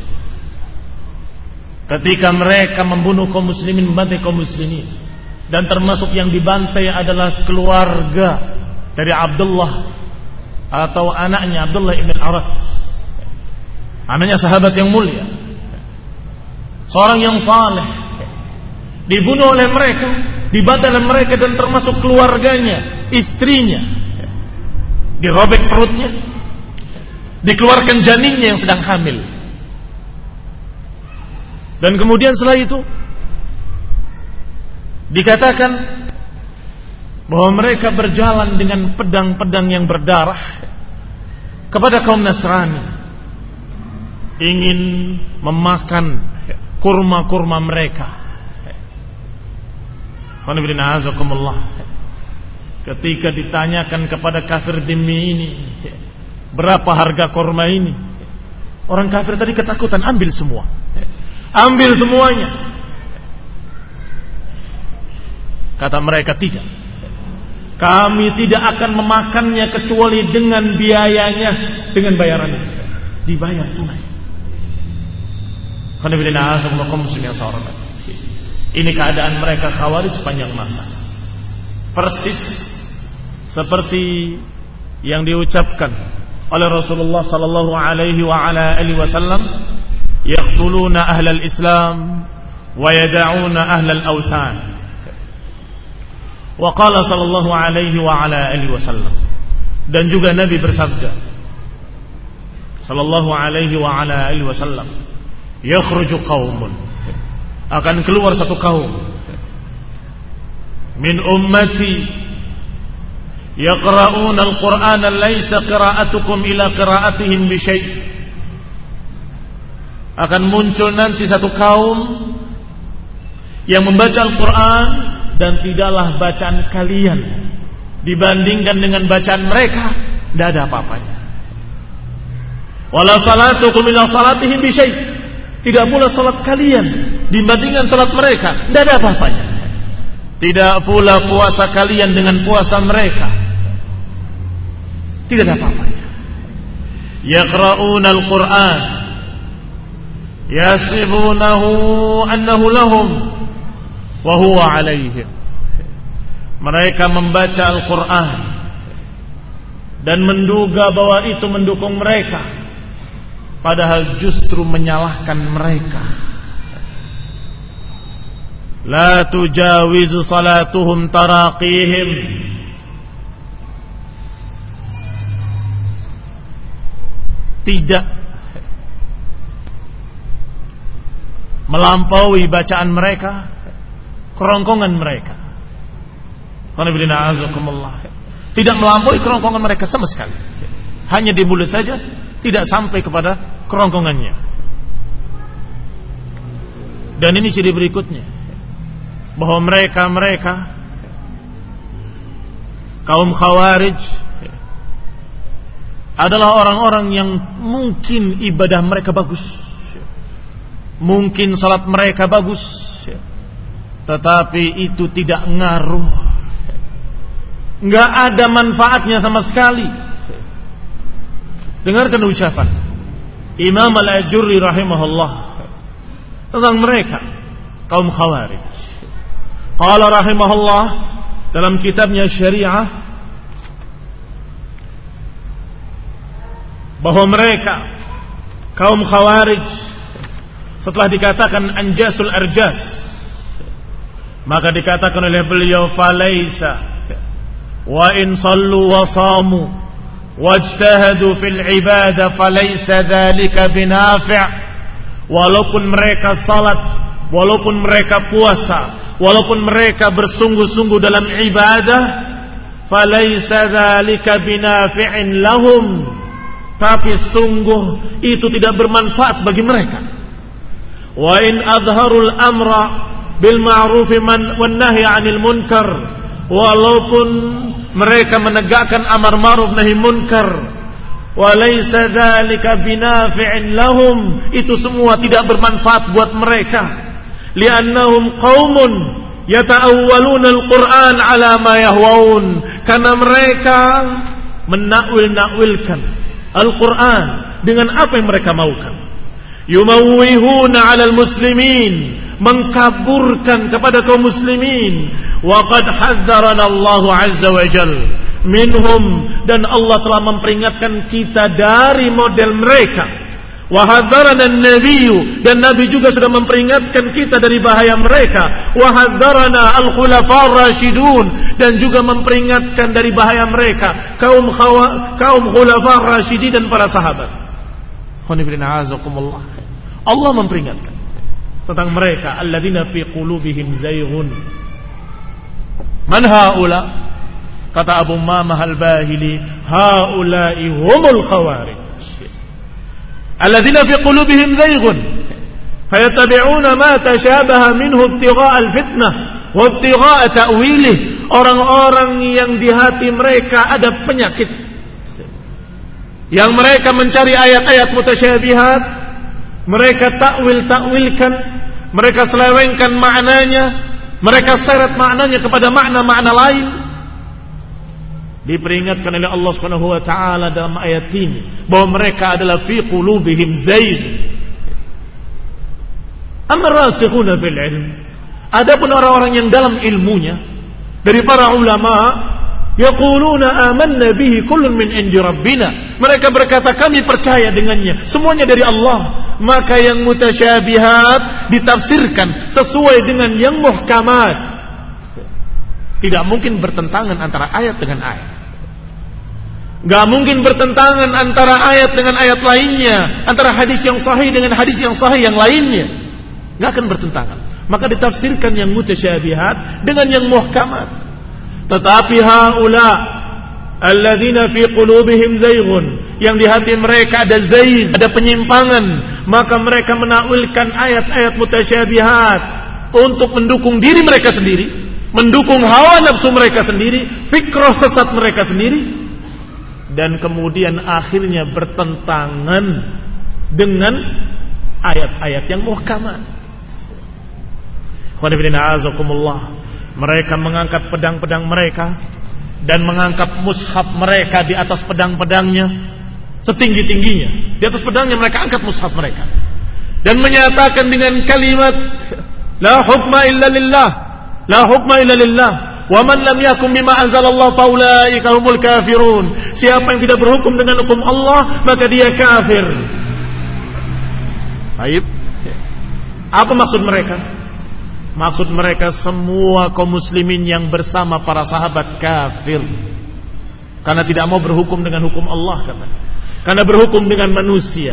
Ketika mereka membunuh kaum muslimin, membantai kaum muslimin, dan termasuk yang dibantai adalah keluarga dari Abdullah atau anaknya Abdullah ibn Arat, anaknya sahabat yang mulia, seorang yang saleh. Dibunuh oleh mereka, dibantai oleh mereka, dan termasuk keluarganya, istrinya, dirobek perutnya, dikeluarkan janinnya yang sedang hamil. Dan kemudian setelah itu dikatakan bahwa mereka berjalan dengan pedang-pedang yang berdarah kepada kaum Nasrani, ingin memakan kurma-kurma mereka. Ketika ditanyakan kepada kafir demi ini, berapa harga kurma ini, orang kafir tadi ketakutan, ambil semua, ambil semuanya. Kata mereka, tidak, kami tidak akan memakannya kecuali dengan biayanya, dengan bayarannya, dibayar tunai. Ini keadaan mereka Khawarij sepanjang masa, persis seperti yang diucapkan oleh Rasulullah sallallahu alaihi wa ala alihi wasallam, yaqtuluna ahlal Islam wa yad'una ahlal awthan. Wa qala sallallahu alaihi wa ala alihi wasallam, dan juga Nabi bersabda sallallahu alaihi wa ala alihi wasallam, yakhruju qaumun, akan keluar satu kaum min ummati yaqra'una al-Qur'ana laysa qira'atukum ila qira'atihim bi syai'. Akan muncul nanti satu kaum yang membaca Al-Qur'an dan tidaklah bacaan kalian dibandingkan dengan bacaan mereka, tidak ada apa-apanya. Wala salatukum ila salatihim bi syai'. Tidak pula salat kalian dibandingkan salat mereka, tidak ada apa-apanya. Tidak pula puasa kalian dengan puasa mereka, tidak ada apa-apanya. Yaqra'una al-Qur'an yasibunahu annahu lahum wa huwa 'alaihim. Mereka membaca Al-Qur'an dan menduga bahwa itu mendukung mereka, padahal justru menyalahkan mereka. La tujawizu salatuhum taraqihim. Tidak melampaui bacaan mereka, kerongkongan mereka. Tidak melampaui kerongkongan mereka sama sekali. Hanya di mulut saja, tidak sampai kepada kerongkongannya. Dan ini ciri berikutnya, bahwa mereka kaum Khawarij adalah orang-orang yang mungkin ibadah mereka bagus, mungkin salat mereka bagus, tetapi itu tidak ngaruh, nggak ada manfaatnya sama sekali. Dengarkan ucapan Imam Al-Ajurri rahimahullah tentang mereka kaum Khawarij. Qala rahimahullah dalam kitabnya Syariah, bahwa mereka kaum Khawarij setelah dikatakan anjasul arjas, maka dikatakan oleh beliau falaisa wa in sallu wa samu wajtahadu fil ibadah falaisa dzalika binafi'. Walaupun mereka salat, walaupun mereka puasa, walaupun mereka bersungguh-sungguh dalam ibadah, falaisa dzalika binafi'in lahum, tapi sungguh itu tidak bermanfaat bagi mereka. Wa in adharul amra bil ma'ruf wan nahy 'anil munkar, walaupun mereka menegakkan amar ma'ruf nahi munkar, walaysa dzalika binafi'in lahum, itu semua tidak bermanfaat buat mereka. Li'annahum qaumun yata'awwaluna al-Qur'an 'ala ma yahwaun, karena mereka menakwil-nakwilkan Al-Quran dengan apa yang mereka maukan. Yumawwihuna 'alal muslimin, mengkaburkan kepada kaum muslimin. Wa qad hadzarana Allah 'azza wa jalla minhum, dan Allah telah memperingatkan kita dari model mereka. Wa hadzarana an-nabiyyu, dan Nabi juga sudah memperingatkan kita dari bahaya mereka. Wa hadzarana al-khulafa'ur rasyidun, dan juga memperingatkan dari bahaya mereka kaum khulafa'ur rasyidin dan para sahabat. Allah memperingatkan tentang mereka, alladzina fi qulubihim zayghun. Man haula? Kata Abu Mamah al-Bahili, haula'i humul khawarij alladzina fi qulubihim zayghun fayattabi'una ma tashabaha minhu ibtigha'a al-fitnah wa ibtigha'a ta'wilih. Orang-orang yang di hati mereka ada penyakit, yang mereka mencari ayat-ayat mutasyabihat, mereka takwilkan, mereka selewengkan maknanya, mereka seret maknanya kepada makna-makna lain. Diperingatkan oleh Allah Subhanahu wa taala dalam ayat ini bahwa mereka adalah fi qulubihim zayg. Amma rasikhuna fil ilm, adapun orang-orang yang dalam ilmunya dari para ulama, yaquluna amanna bihi kullun min indi rabbina, mereka berkata kami percaya dengannya, semuanya dari Allah. Maka yang mutasyabihat ditafsirkan sesuai dengan yang muhkamat. Tidak mungkin bertentangan antara ayat dengan ayat, gak mungkin bertentangan antara ayat dengan ayat lainnya, antara hadis yang sahih dengan hadis yang sahih yang lainnya, gak akan bertentangan. Maka ditafsirkan yang mutasyabihat dengan yang muhkamat. Tetapi haula alladzina fi qulubihim zayghun, yang di hati mereka ada zayg, ada penyimpangan, maka mereka menakwilkan ayat-ayat mutasyabihat untuk mendukung diri mereka sendiri, mendukung hawa nafsu mereka sendiri, fikrah sesat mereka sendiri, dan kemudian akhirnya bertentangan dengan ayat-ayat yang muhkamat. Mereka mengangkat pedang-pedang mereka dan mengangkat mushaf mereka di atas pedang-pedangnya setinggi-tingginya. Di atas pedangnya mereka angkat mushaf mereka dan menyatakan dengan kalimat la hukma illa lillah, la hukma illa lillah, wa man lam yakum bima anzalallahu fa ulaika humul kafirun. Siapa yang tidak berhukum dengan hukum Allah maka dia kafir. Baik. Apa maksud mereka? Maksud mereka semua kaum muslimin yang bersama para sahabat kafir. Karena tidak mau berhukum dengan hukum Allah, kata. Karena berhukum dengan manusia.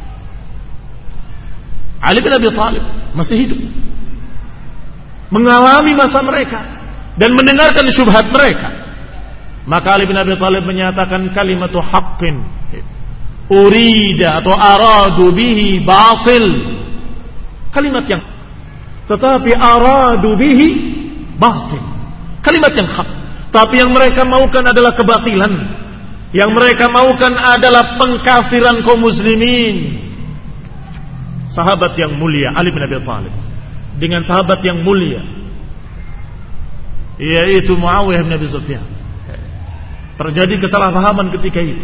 Ali bin Abi Thalib masih hidup, mengalami masa mereka dan mendengarkan syubhat mereka. Maka Ali bin Abi Thalib menyatakan kalimatu haqqin urida atau aradu bihi batil. Kalimat yang tetapi aradu bihi batil. Kalimat yang hak, tapi yang mereka maukan adalah kebatilan. Yang mereka maukan adalah pengkafiran kaum muslimin. Sahabat yang mulia Ali bin Abi Thalib dengan sahabat yang mulia yaitu Muawiyah bin Abi Sufyan. Terjadi kesalahpahaman ketika itu.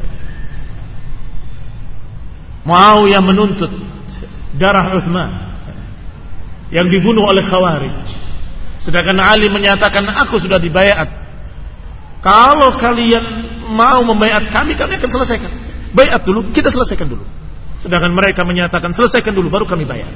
Muawiyah menuntut darah Utsman yang dibunuh oleh Khawarij. Sedangkan Ali menyatakan aku sudah dibaiat. Kalau kalian mau membaiat kami akan selesaikan. Baiat dulu, kita selesaikan dulu. Sedangkan mereka menyatakan selesaikan dulu baru kami baiat.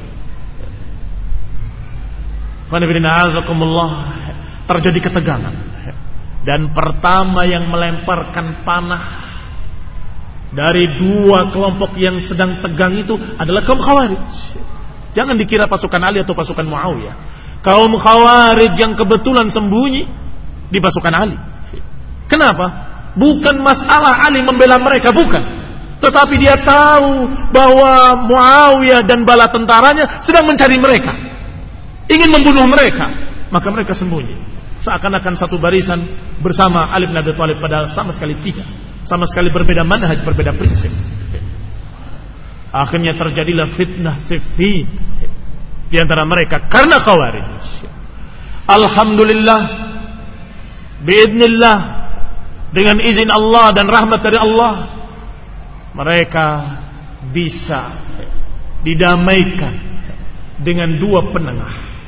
Terjadi ketegangan. Dan pertama yang melemparkan panah dari dua kelompok yang sedang tegang itu adalah kaum Khawarij. Jangan dikira pasukan Ali atau pasukan Muawiyah. Kaum Khawarij yang kebetulan sembunyi di pasukan Ali. Kenapa? Bukan masalah Ali membela mereka, bukan. Tetapi dia tahu bahwa Muawiyah dan bala tentaranya sedang mencari mereka, ingin membunuh mereka. Maka mereka sembunyi, seakan-akan satu barisan bersama Ali bin Abi Thalib, padahal sama sekali tidak. Sama sekali berbeda manhaj, berbeda prinsip. Akhirnya terjadilah fitnah Siffin di antara mereka karena Khawarij. Alhamdulillah, biidznillah, dengan izin Allah dan rahmat dari Allah, mereka bisa didamaikan dengan dua penengah,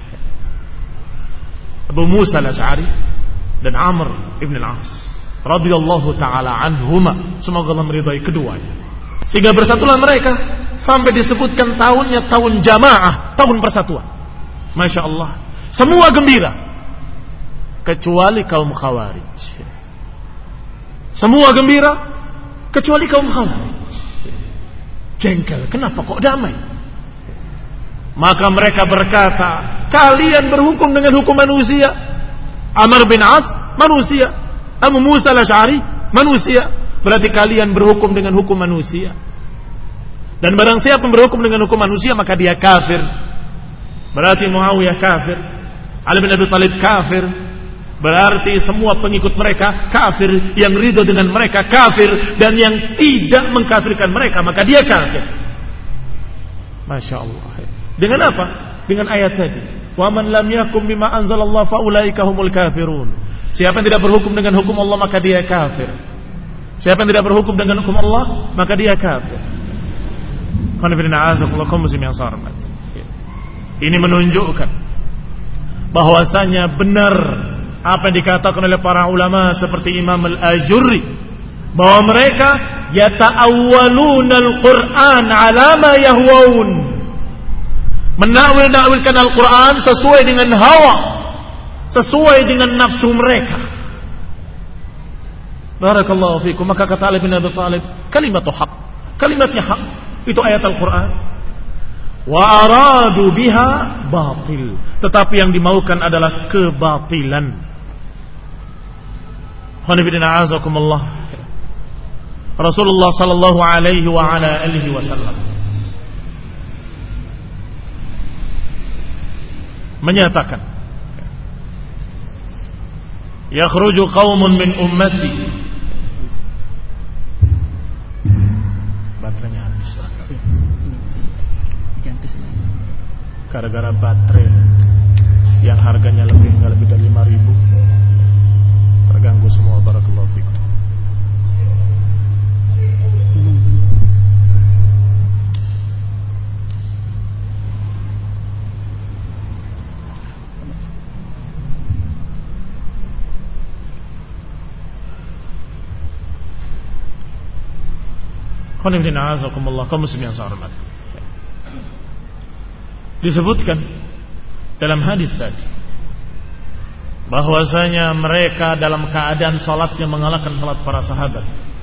Abu Musa al-Asy'ari dan Amr ibn al-As radhiyallahu taala anhuma, semoga Allah meridai keduanya. Sehingga bersatulah mereka sampai disebutkan tahunnya tahun jamaah, tahun persatuan. Masya Allah, semua gembira kecuali kaum Khawarij. Semua gembira kecuali kaum Khawarij. Jengkel, kenapa kok damai? Maka mereka berkata, kalian berhukum dengan hukum manusia. Amr bin As manusia, Abu Musa al-Asy'ari manusia. Berarti kalian berhukum dengan hukum manusia. Dan barang siapa yang berhukum dengan hukum manusia maka dia kafir. Berarti Muawiyah kafir, Ali bin Abi Thalib kafir. Berarti semua pengikut mereka kafir. Yang ridho dengan mereka kafir. Dan yang tidak mengkafirkan mereka maka dia kafir. Masya Allah. Dengan apa? Dengan ayat tadi, wa man lam yakum bima anzalallahu fa ulaika humul kafirun. Siapa yang tidak berhukum dengan hukum Allah maka dia kafir. Siapa yang tidak berhukum dengan hukum Allah maka dia kafir. Ini menunjukkan bahwasanya benar apa yang dikatakan oleh para ulama seperti Imam Al-Ajurri, bahwa mereka yata'awwaluna al-Qur'an ala ma yahwaun, menakwil-nakwilkan Al-Quran sesuai dengan hawa, sesuai dengan nafsu mereka. Barakallahu fikum. Maka kata Ali bin Abi Thalib, kalimatu haq, kalimatnya hak, itu ayat Al-Quran. Wa aradu biha batil, tetapi yang dimaukan adalah kebatilan. Khonibidina azakumullah. Rasulullah sallallahu alaihi wa ala alihi wasallam menyatakan, yakhruju qaumun min ummati. Baterainya habis. Gara-gara baterai. yang harganya nggak lebih dari 5.000. Terganggu semua. Barakallahu fikum. Kaum muslimin yang saya hormati, disebutkan dalam hadis tadi bahwasanya mereka dalam keadaan salatnya mengalahkan salat para sahabat,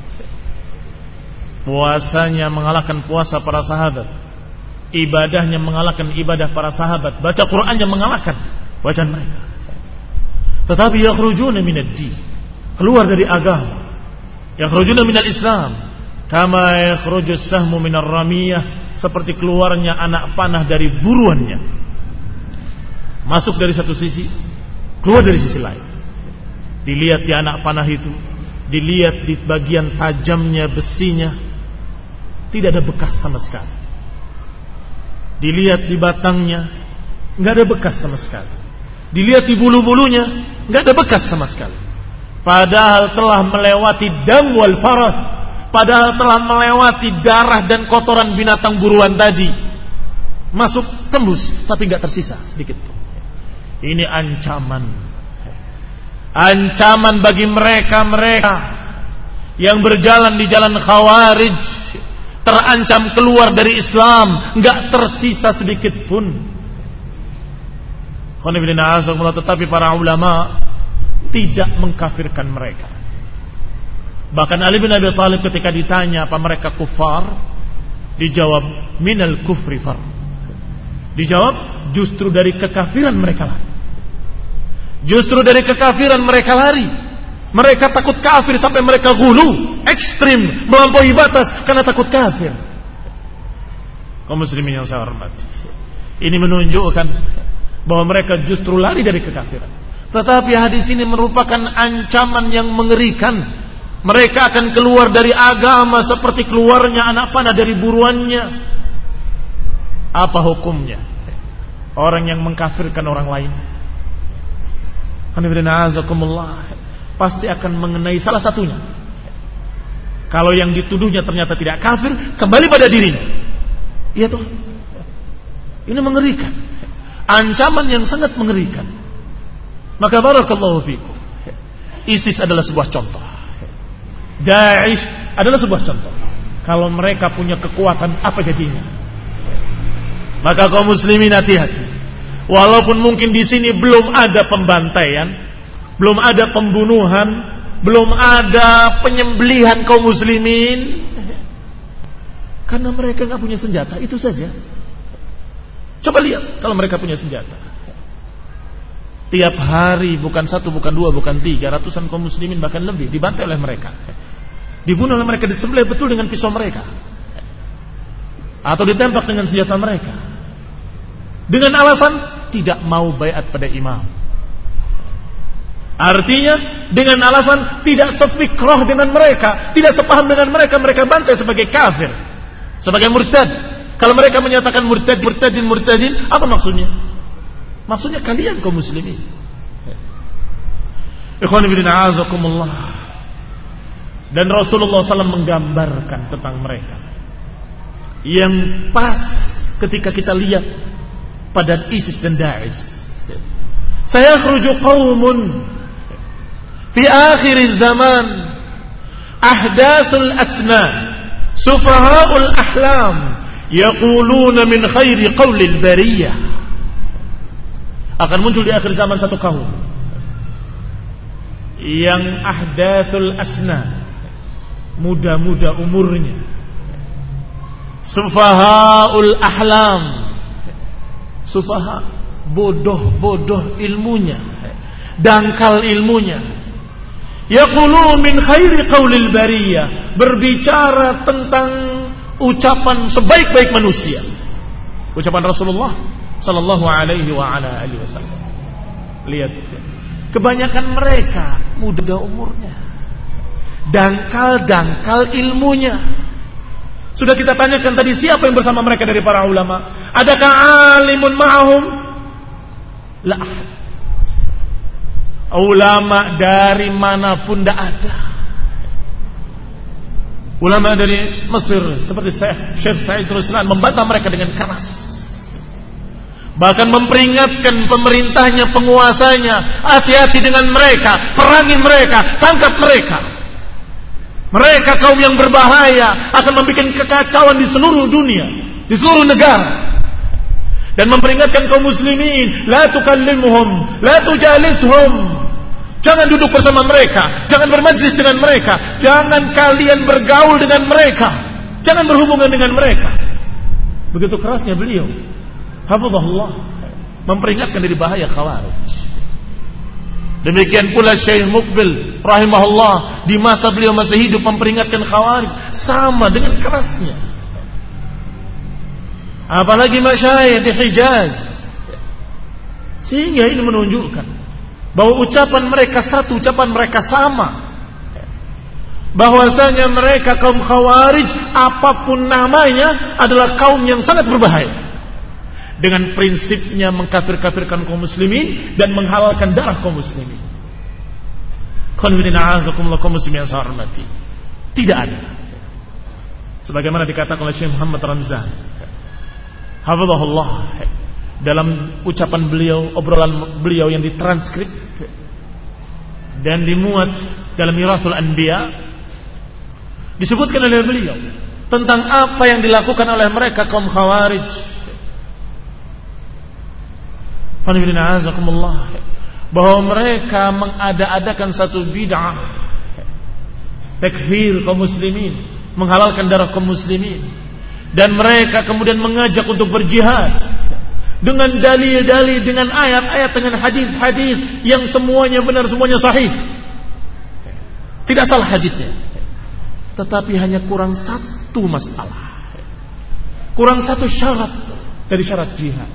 puasanya mengalahkan puasa para sahabat, ibadahnya mengalahkan ibadah para sahabat, baca Qur'annya mengalahkan bacaan mereka. Tetapi yakhrujuna minad-din, keluar dari agama, yakhrujuna minal Islam kama yakhrujus sahmu minar ramiyah, seperti keluarnya anak panah dari buruannya. Masuk dari satu sisi, keluar dari sisi lain. Dilihat di anak panah itu, dilihat di bagian tajamnya besinya, tidak ada bekas sama sekali. Dilihat di batangnya, nggak ada bekas sama sekali. Dilihat di bulu-bulunya, nggak ada bekas sama sekali. Padahal telah melewati dam wal farah, padahal telah melewati darah dan kotoran binatang buruan tadi. Masuk tembus, tapi nggak tersisa sedikit pun. Ini ancaman. Ancaman bagi mereka yang berjalan di jalan khawarij, terancam keluar dari Islam, nggak tersisa sedikit pun. Tetapi para ulama tidak mengkafirkan mereka. Bahkan Ali bin Abi Thalib ketika ditanya apa mereka kufar, dijawab minal kufri far. Dijawab justru dari kekafiran mereka lari. Justru dari kekafiran mereka lari. Mereka takut kafir sampai mereka ghulu, ekstrim, melampaui batas karena takut kafir. Kaum muslimin yang saya hormati, ini menunjukkan bahwa mereka justru lari dari kekafiran. Tetapi hadis ini merupakan ancaman yang mengerikan. Mereka akan keluar dari agama seperti keluarnya anak panah dari buruannya. Apa hukumnya orang yang mengkafirkan orang lain? Pasti akan mengenai salah satunya. Kalau yang dituduhnya ternyata tidak kafir, kembali pada dirinya. Iya toh? Ini mengerikan. Ancaman yang sangat mengerikan. Maka barakallahu fikum, ISIS adalah sebuah contoh. Daesh adalah sebuah contoh. Kalau mereka punya kekuatan, apa jadinya? Maka kaum muslimin hati-hati. Walaupun mungkin di sini belum ada pembantaian, belum ada pembunuhan, belum ada penyembelihan kaum muslimin, karena mereka nggak punya senjata, itu saja. Coba lihat kalau mereka punya senjata. Tiap hari bukan satu, bukan dua, bukan tiga, ratusan kaum muslimin bahkan lebih dibantai oleh mereka. Dibunuh oleh mereka, disembelih betul dengan pisau mereka, atau ditembak dengan senjata mereka, dengan alasan tidak mau baiat pada imam. Artinya dengan alasan tidak sefikroh dengan mereka, tidak sepaham dengan mereka, mereka bantai sebagai kafir, sebagai murtad. Kalau mereka menyatakan murtadin, apa maksudnya? Maksudnya kalian kaum muslimin. Ikhwan fillah azakumullah. Dan Rasulullah SAW menggambarkan tentang mereka yang pas ketika kita lihat pada ISIS dan Daesh. Sayakhruju qaumun fi akhir zaman ahdathul asnan sufaha'ul ahlam yaquluna min khairi qawlil bariyah. Akan muncul di akhir zaman satu kaum yang ahdathul asnan, muda-muda umurnya, sufahaul ahlam, sufaha, bodoh-bodoh ilmunya, dangkal ilmunya, yaqulu min khairi qaulil bariyah, berbicara tentang ucapan sebaik-baik manusia, ucapan Rasulullah sallallahu alaihi wa ala alihi wasallam. Lihat, kebanyakan mereka muda umurnya, dangkal ilmunya. Sudah kita tanyakan tadi, siapa yang bersama mereka dari para ulama? Adakah alimun ma'ahum? La ahad. Ulama dari manapun tidak ada. Ulama dari Mesir seperti Syekh Said Ruslan membantah mereka dengan keras, bahkan memperingatkan pemerintahnya, penguasanya, hati-hati dengan mereka, perangi mereka, tangkap mereka. Mereka kaum yang berbahaya, akan membuat kekacauan di seluruh dunia, di seluruh negara. Dan memperingatkan kaum muslimin, la tukallimuhum, la tujalishum. Jangan duduk bersama mereka, jangan bermajlis dengan mereka, jangan kalian bergaul dengan mereka, jangan berhubungan dengan mereka. Begitu kerasnya beliau, hafizahullah, memperingatkan dari bahaya khawarij. Demikian pula Syekh Muqbil rahimahullah, di masa beliau masih hidup memperingatkan khawarij sama dengan kerasnya. Apalagi masyayikh di Hijaz. Sehingga ini menunjukkan bahwa ucapan mereka satu, ucapan mereka sama, bahwasanya mereka kaum khawarij apapun namanya adalah kaum yang sangat berbahaya, dengan prinsipnya mengkafir-kafirkan kaum muslimin dan menghalalkan darah kaum muslimin. Kaum muslimin yang saya hormati, tidak ada, sebagaimana dikatakan oleh Syekh Muhammad Ramzan hafizahullah dalam ucapan beliau, obrolan beliau yang ditranskrip dan dimuat dalam Mirathul Anbiya, disebutkan oleh beliau tentang apa yang dilakukan oleh mereka kaum khawarij. Bahwa mereka mengada-adakan satu bid'ah, takfir kaum muslimin, menghalalkan darah kaum muslimin, dan mereka kemudian mengajak untuk berjihad dengan dalil-dalil, dengan ayat-ayat, dengan hadis-hadis yang semuanya benar, semuanya sahih. Tidak salah hadisnya, tetapi hanya kurang satu masalah, kurang satu syarat dari syarat jihad.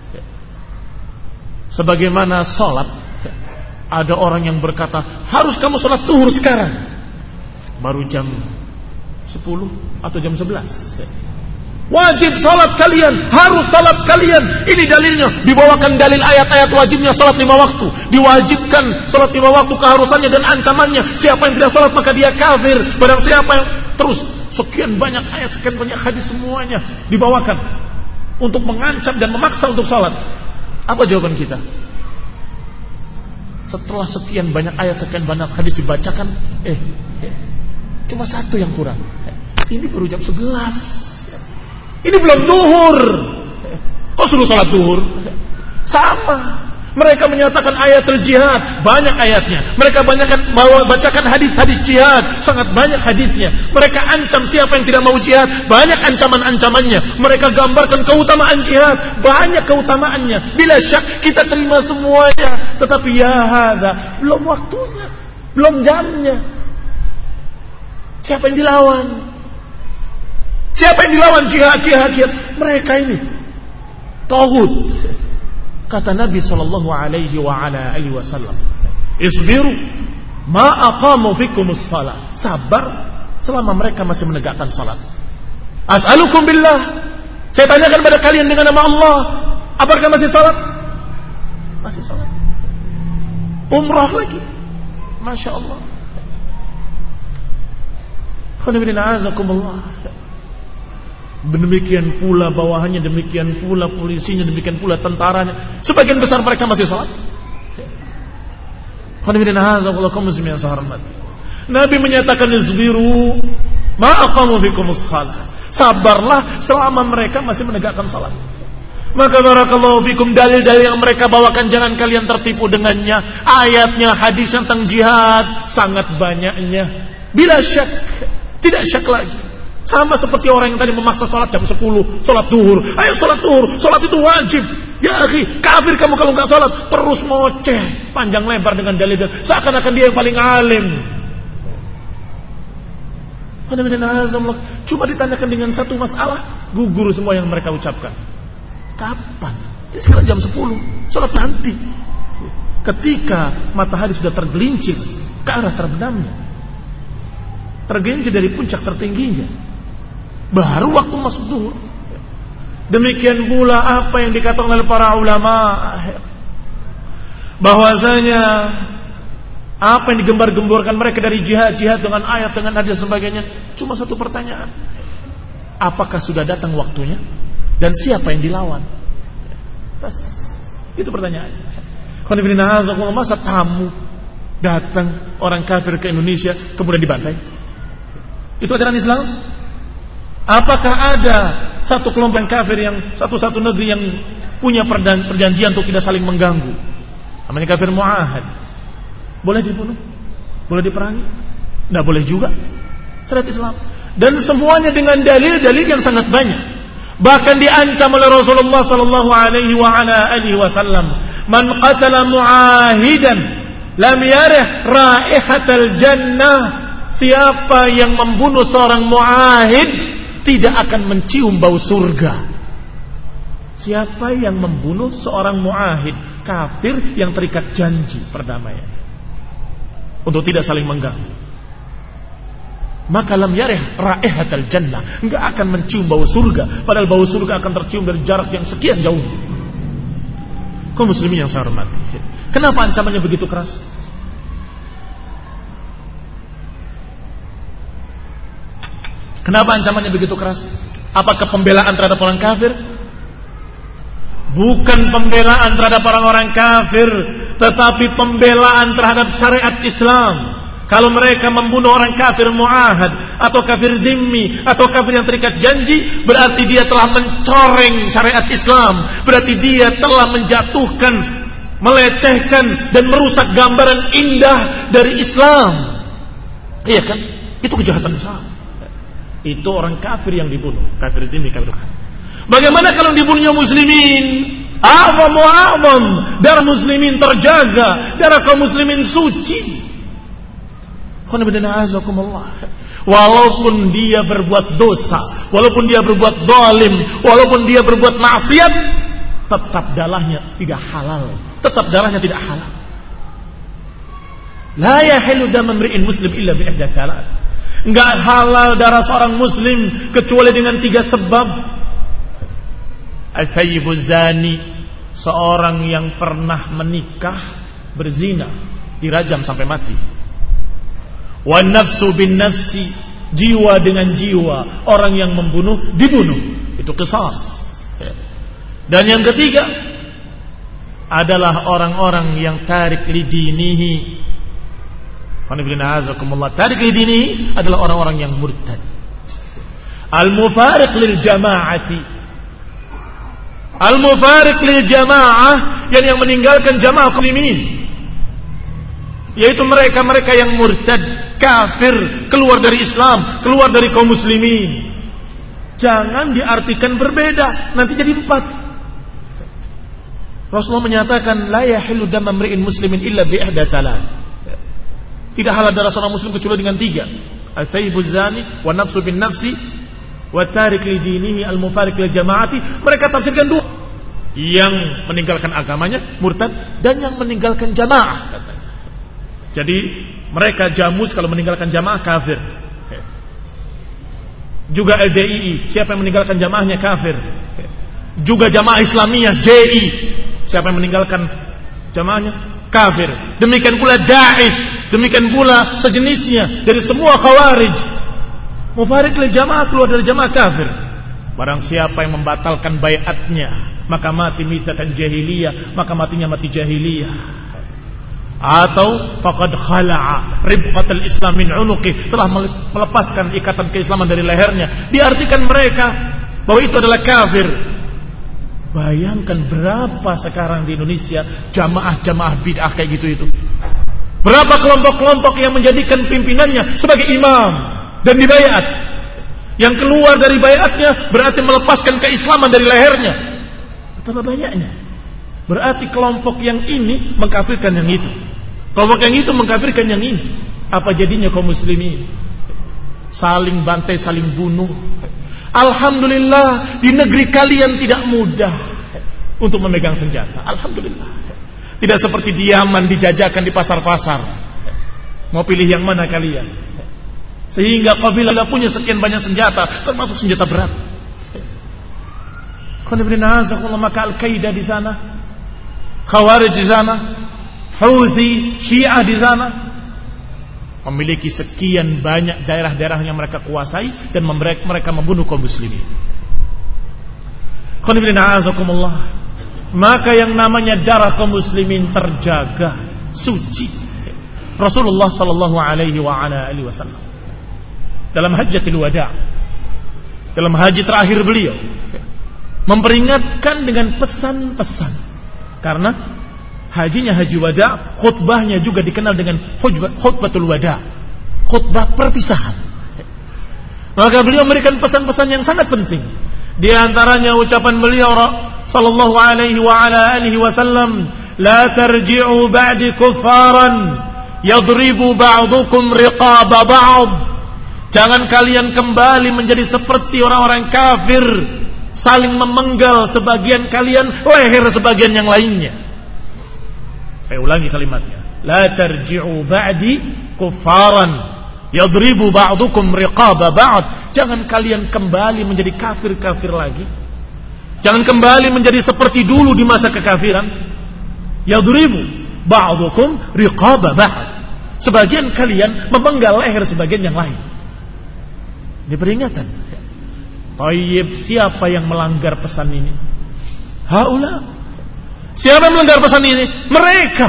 Sebagaimana salat, ada orang yang berkata, harus kamu salat zuhur sekarang, baru jam 10 atau jam 11. Wajib salat kalian, harus salat kalian. Ini dalilnya, dibawakan dalil ayat-ayat wajibnya salat 5 waktu, diwajibkan salat 5 waktu, keharusannya dan ancamannya. Siapa yang tidak salat maka dia kafir. Barang siapa yang terus, sekian banyak ayat, sekian banyak hadis, semuanya dibawakan untuk mengancam dan memaksa untuk salat. Apa jawaban kita? Setelah sekian banyak ayat, sekian banyak hadis dibacakan, cuma satu yang kurang. Ini baru jam 11. Ini belum duhur. Kok suruh salat duhur? Sama. Mereka menyatakan ayatul jihad, banyak ayatnya. Mereka bacakan hadis-hadis jihad, sangat banyak hadisnya. Mereka ancam siapa yang tidak mau jihad, banyak ancaman-ancamannya. Mereka gambarkan keutamaan jihad, banyak keutamaannya. Bila syak kita terima semuanya, tetapi ya hadza, belum waktunya, belum jamnya. Siapa yang dilawan? Siapa yang dilawan jihad? Mereka ini tauhid. Kata Nabi sallallahu alaihi wa ala alihi wasallam, "Isbiru ma aqamu fikumus shalah." Sabar selama mereka masih menegakkan salat. As'alukum billah. Saya tanyakan pada kalian dengan nama Allah, apakah masih salat? Masih salat. Umrah lagi. Masya Allah. Demikian pula bawahannya, demikian pula polisinya, demikian pula tentaranya. Sebagian besar mereka masih salat. Nabi menyatakan isbiru ma aqamu fikumus shalah. Sabarlah selama mereka masih menegakkan salat. Maka barakallahu fikum, dalil-dalil yang mereka bawakan jangan kalian tertipu dengannya. Ayatnya, hadis tentang jihad sangat banyaknya. Bila syak, tidak syak lagi. Sama seperti orang yang tadi memaksa sholat jam 10, sholat duhur. Ayo sholat duhur, sholat itu wajib. Ya akhi, kafir kamu kalau nggak sholat. Terus ngoceh panjang lebar dengan dalil, seakan-akan dia yang paling alim. Cuma ditanyakan dengan satu masalah, gugur semua yang mereka ucapkan. Kapan? Ini sekarang jam 10, sholat nanti. Ketika matahari sudah tergelincir ke arah terbenamnya, tergelincir dari puncak tertingginya, baru waktu masuk zuhur. Demikian pula apa yang dikatakan oleh para ulama, bahwasanya apa yang digembar-gemborkan mereka dari jihad dengan ayat, dengan hadis sebagainya, cuma satu pertanyaan: apakah sudah datang waktunya dan siapa yang dilawan? Bas, itu pertanyaannya. Masa tamu datang orang kafir ke Indonesia kemudian dibantai? Itu ajaran Islam? Apakah ada satu kelompok kafir yang satu negeri yang punya perjanjian untuk tidak saling mengganggu? Namanya kafir muahad. Boleh dibunuh? Boleh diperangi? Tidak boleh juga. Syariat Islam. Dan semuanya dengan dalil-dalil yang sangat banyak. Bahkan diancam oleh Rasulullah sallallahu alaihi wasallam, "Man qatala muahidan lam yarih raihatal jannah." Siapa yang membunuh seorang muahid tidak akan mencium bau surga. Siapa yang membunuh seorang muahid kafir yang terikat janji perdamaian untuk tidak saling mengganggu, maka lam yarih raihatal jannah, enggak akan mencium bau surga, padahal bau surga akan tercium dari jarak yang sekian jauh. Kaum muslimin yang saya hormati, kenapa ancamannya begitu keras? Kenapa ancamannya begitu keras? Apakah pembelaan terhadap orang kafir? Bukan pembelaan terhadap orang-orang kafir, tetapi pembelaan terhadap syariat Islam. Kalau mereka membunuh orang kafir muahad atau kafir zimmi atau kafir yang terikat janji, berarti dia telah mencoreng syariat Islam, berarti dia telah menjatuhkan, melecehkan dan merusak gambaran indah dari Islam. Iya kan? Itu kejahatan besar. Itu orang kafir yang dibunuh, kafir zimmi, kafir. Bagaimana kalau dibunuhnya muslimin? A'zam, darah muslimin terjaga, darah kaum muslimin suci. Walaupun dia berbuat dosa, walaupun dia berbuat zalim, walaupun dia berbuat maksiat, tetap darahnya tidak halal. Tetap darahnya tidak halal. La yahillu damu imri'in muslim illa bi ihda thalath. Enggak halal darah seorang muslim kecuali dengan 3 sebab. Al-thayyibuz zani, seorang yang pernah menikah berzina dirajam sampai mati. Wan nafsu bin nafsi, jiwa dengan jiwa, orang yang membunuh dibunuh, itu qisas. Dan yang ketiga adalah orang-orang yang tarik li dinihi. Tarik li dinihi adalah orang-orang yang murtad. Al-mufariq lil jama'ati, al-mufariq lil jama'ah, yang meninggalkan jamaah muslimin, yaitu mereka-mereka yang murtad, kafir, keluar dari Islam, keluar dari kaum muslimin. Jangan diartikan berbeda, nanti jadi 4. Rasulullah menyatakan la yahillu damu imri'in muslimin illa bi ihda thalath. Tidak halal darah seorang muslim kecuali dengan 3. Al-thayyibuz zani, wa nafsu bin nafsi, wa tarik li dinihi, al-mufariq lil jama'ati. Mereka tafsirkan 2. Yang meninggalkan agamanya murtad, dan yang meninggalkan jamaah. Jadi mereka jamus kalau meninggalkan jamaah kafir. Juga LDII, siapa yang meninggalkan jamaahnya kafir. Juga jamaah Islamiyah JI, siapa yang meninggalkan jamaahnya kafir. Demikian pula Daesh, demikian pula sejenisnya dari semua khawarij. Mufariq lil jamaah, keluar dari jamaah kafir. Barang siapa yang membatalkan baiatnya, maka mati mitatan jahiliyah, maka matinya mati jahiliyah. Atau faqad khala'a ribqatal Islam min unuqi, telah melepaskan ikatan keislaman dari lehernya. Diartikan mereka bahwa itu adalah kafir. Bayangkan berapa sekarang di Indonesia jamaah-jamaah bid'ah kayak gitu itu. Berapa kelompok-kelompok yang menjadikan pimpinannya sebagai imam dan dibaiat. Yang keluar dari baiatnya berarti melepaskan keislaman dari lehernya. Betapa banyaknya. Berarti kelompok yang ini mengkafirkan yang itu, kelompok yang itu mengkafirkan yang ini. Apa jadinya kaum muslimin? Saling bantai, saling bunuh. Alhamdulillah di negeri kalian tidak mudah untuk memegang senjata. Alhamdulillah. Tidak seperti di Yaman dijajakan di pasar-pasar. Mau pilih yang mana kalian? Sehingga kabilah punya sekian banyak senjata, termasuk senjata berat. Maka Al-Qaeda di sana, Khawarij di sana, Houthi, Syiah di sana memiliki sekian banyak daerah-daerah yang mereka kuasai dan mereka membunuh kaum muslimin. Maka yang namanya darah kaum muslimin terjaga, suci. Rasulullah sallallahu alaihi wasallam dalam hajjatul wada', dalam haji terakhir beliau, memperingatkan dengan pesan-pesan. Karena hajinya haji wada', khutbahnya juga dikenal dengan khutbatul wada', khutbah perpisahan. Maka beliau memberikan pesan-pesan yang sangat penting. Di antaranya ucapan beliau sallallahu alaihi wasallam, "La tarji'u ba'di kuffaran yadribu ba'dukum riqaba ba'd." Jangan kalian kembali menjadi seperti orang-orang kafir, saling memenggal sebagian kalian leher sebagian yang lainnya. Saya ulangi kalimatnya. La tarji'u ba'di kuffaran yadribu ba'dukum riqaba ba'd. Jangan kalian kembali menjadi kafir-kafir lagi. Jangan kembali menjadi seperti dulu di masa kekafiran. Yadribu ba'dukum riqaba ba'd. Sebagian kalian memenggal leher sebagian yang lain. Ini peringatan. Tayyib, siapa yang melanggar pesan ini? Haula. Siapa yang melanggar pesan ini? Mereka.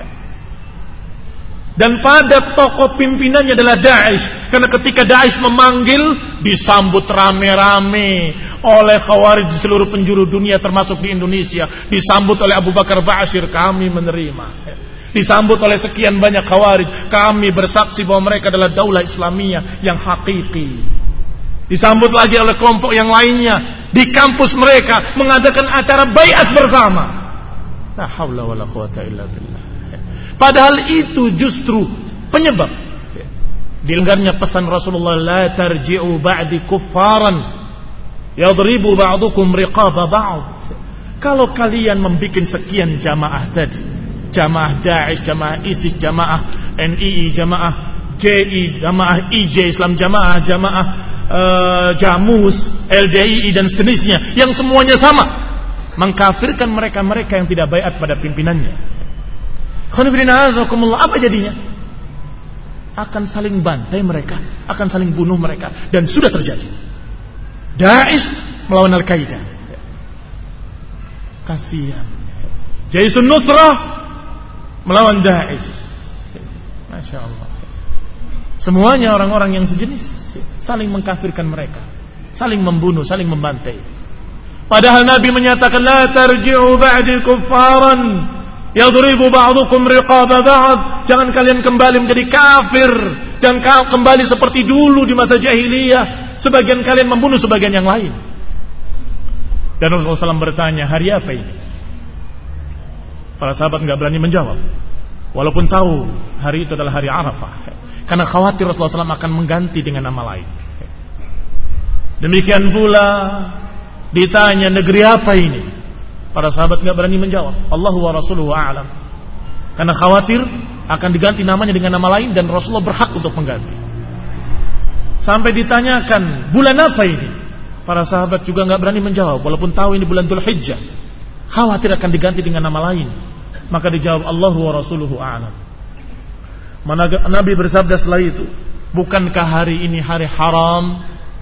Dan pada tokoh pimpinannya adalah Daesh. Karena ketika Daesh memanggil, disambut rame-rame oleh Khawarij di seluruh penjuru dunia termasuk di Indonesia. Disambut oleh Abu Bakar Ba'asyir, kami menerima. Disambut oleh sekian banyak Khawarij, kami bersaksi bahwa mereka adalah daulah Islamiyah yang hakiki. Disambut lagi oleh kelompok yang lainnya. Di kampus mereka mengadakan acara baiat bersama. La haula wala quwata illa billah. Padahal itu justru penyebab dilanggarnya pesan Rasulullah, la tarji'u ba'di kuffaran yadribu ba'dukum riqaba ba'd. Kalau kalian membikin sekian jamaah tadi, jamaah Daesh, jamaah ISIS, jamaah NII, jamaah JI, jamaah IJ, Islam jamaah Jamus, LDII dan sejenisnya, yang semuanya sama, mengkafirkan mereka-mereka yang tidak baiat pada pimpinannya. Apa jadinya? Akan saling bantai mereka, akan saling bunuh mereka, dan sudah terjadi. Daesh melawan Al-Qaeda. Kasihan. Jaisun Nusrah melawan Daesh. Masya Allah. Semuanya orang-orang yang sejenis, saling mengkafirkan mereka, saling membunuh, saling membantai. Padahal Nabi menyatakan, la tarji'u ba'di kuffaran yadribu ba'dukum riqaba ba'd. Jangan kalian kembali menjadi kafir, jangan kembali seperti dulu di masa jahiliyah, sebagian kalian membunuh sebagian yang lain. Dan Rasulullah SAW bertanya, hari apa ini? Para sahabat enggak berani menjawab, walaupun tahu hari itu adalah hari Arafah, karena khawatir Rasulullah SAW akan mengganti dengan nama lain. Demikian pula ditanya, negeri apa ini? Para sahabat tidak berani menjawab. Allahu wa rasuluhu a'lam. Karena khawatir akan diganti namanya dengan nama lain, dan Rasulullah berhak untuk mengganti. Sampai ditanyakan, bulan apa ini? Para sahabat juga tidak berani menjawab, walaupun tahu ini bulan Dzulhijjah. Khawatir akan diganti dengan nama lain. Maka dijawab, Allahu wa rasuluhu a'lam. Nabi bersabda setelah itu, bukankah hari ini hari haram?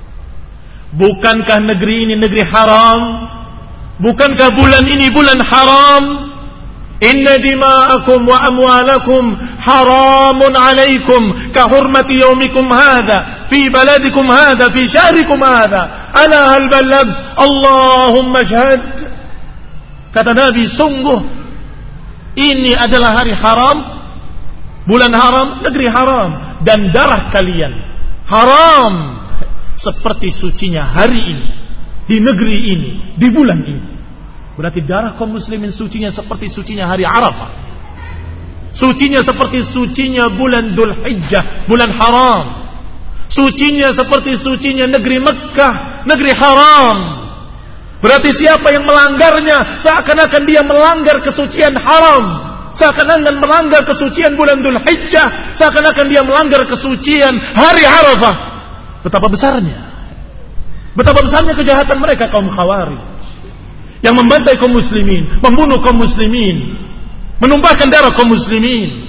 Bukankah negeri ini negeri haram? Bukankah bulan ini bulan haram? Inna dima'akum wa amwalakum haramun alaikum ka hurmati yaumikum hadha fi baladikum hadha fi syahrikum hadha. Ala hal balagh? Allahumma syahad. Kata Nabi, sungguh ini adalah hari haram, bulan haram, negeri haram, dan darah kalian haram seperti sucinya hari ini, di negeri ini, di bulan ini. Berarti darah kaum muslimin sucinya seperti sucinya hari Arafah, sucinya seperti sucinya bulan Dzulhijjah, bulan haram, sucinya seperti sucinya negeri Mekkah, negeri haram. Berarti siapa yang melanggarnya, seakan-akan dia melanggar kesucian haram, seakan-akan melanggar kesucian bulan Dzulhijjah, seakan-akan dia melanggar kesucian hari Arafah. Betapa besarnya kejahatan mereka kaum Khawarij, yang membantai kaum muslimin, membunuh kaum muslimin. menumpahkan darah kaum muslimin.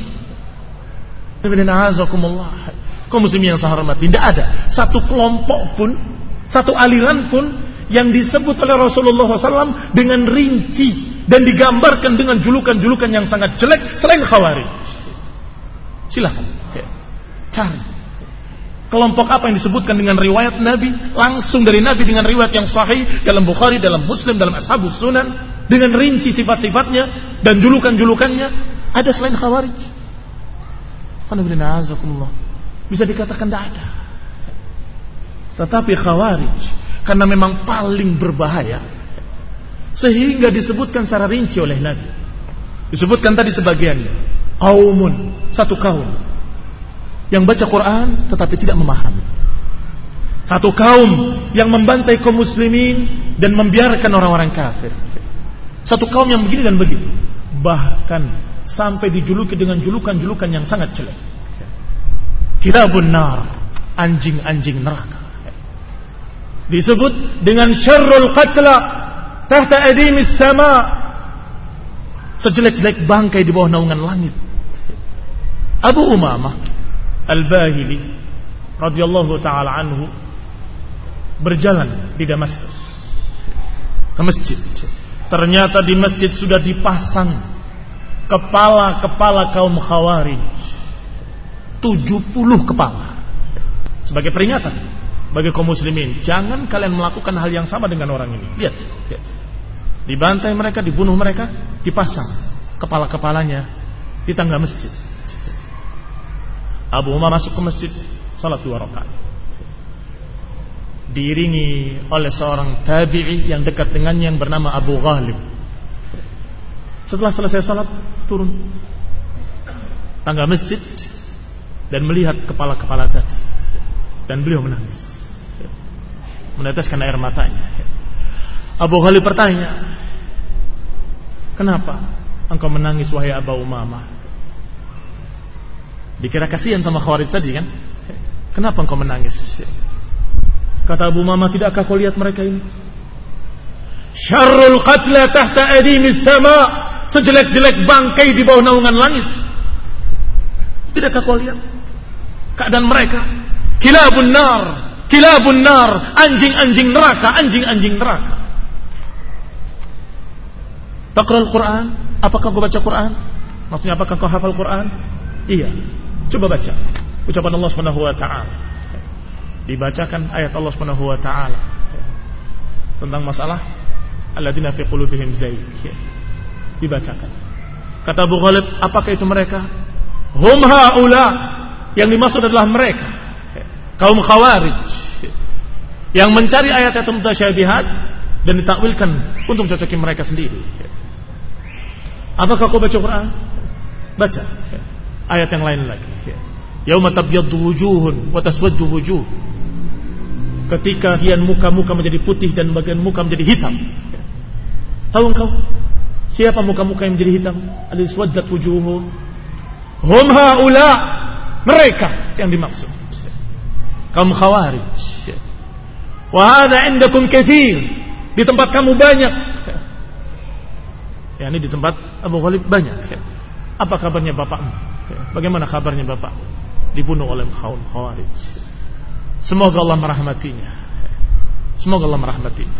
Kaum muslimin yang saya hormati, tidak ada satu kelompok pun, satu aliran pun yang disebut oleh Rasulullah SAW dengan rinci dan digambarkan dengan julukan-julukan yang sangat jelek selain Khawarij. Silahkan cari kelompok apa yang disebutkan dengan riwayat Nabi, langsung dari Nabi dengan riwayat yang sahih dalam Bukhari, dalam Muslim, dalam Ashabus Sunan, dengan rinci sifat-sifatnya dan julukan-julukannya, ada selain Khawarij. Bisa dikatakan tidak ada. Tetapi Khawarij karena memang paling berbahaya, sehingga disebutkan secara rinci oleh Nabi. Disebutkan tadi sebagiannya, qaumun, satu kaum yang baca Quran tetapi tidak memahami, satu kaum yang membantai kaum muslimin dan membiarkan orang-orang kafir, satu kaum yang begini dan begitu, bahkan sampai dijuluki dengan julukan-julukan yang sangat jelek. Kilabun nar, anjing-anjing neraka. Disebut dengan syarrul qatla tahta adimis sama, sejelek-jelek bangkai di bawah naungan langit. Abu Umamah Al-Bahili radhiyallahu ta'ala anhu berjalan di Damaskus ke masjid. Ternyata di masjid sudah dipasang kepala-kepala kaum Khawarij, 70 kepala, sebagai peringatan bagi kaum muslimin, jangan kalian melakukan hal yang sama dengan orang ini. Lihat. Dibantai mereka, dibunuh mereka, dipasang kepala-kepalanya di tangga masjid. Abu Umar masuk ke masjid, salat 2 rakaat, diiringi oleh seorang tabi'i yang dekat dengannya yang bernama Abu Ghalib. Setelah selesai salat, turun tangga masjid dan melihat kepala-kepala tadi, dan beliau menangis, meneteskan air matanya. Abu Ghalib bertanya, kenapa engkau menangis wahai Abu Umamah? Dikira kasihan sama Khawarij tadi kan? Kenapa engkau menangis? Kata Abu Umamah, tidakkah kau lihat mereka ini? Syarrul qatla tahta adimis sama, sejelek-jelek bangkai di bawah naungan langit. Tidakkah kau lihat keadaan mereka? Kilabun nar, anjing-anjing neraka, anjing-anjing neraka. Taqra'ul Quran, apakah kau baca Quran? Maksudnya apakah kau hafal Quran? Iya. Coba baca ucapan Allah Subhanahu wa taala. Dibacakan ayat Allah Subhanahu wa taala tentang masalah alladzina fi qulubihim zayg. Dibacakan. Kata Abu Ghalib, apakah itu mereka? Hum haula, yang dimaksud adalah mereka, kaum Khawarij, yang mencari ayat-ayat mutasyabihat dan ditakwilkan untuk cocoki mereka sendiri. Apakah kau baca Quran? Baca ayat yang lain lagi. Yauma tabyaddu wujuhun wa taswaddu wujuh. Ketika bagian muka-muka menjadi putih dan bagian muka menjadi hitam. Tahu engkau siapa muka-muka yang menjadi hitam? Al-iswaddat wujuhum. Hum haula, mereka yang dimaksud, kaum Khawarij. Wa hadza indakum katsir, di tempat kamu banyak. Ya, ini di tempat Abu Ghalib banyak. Apa kabarnya bapakmu? Bagaimana kabarnya bapak? Dibunuh oleh kaum Khawarij. Semoga Allah merahmatinya. Semoga Allah merahmatinya.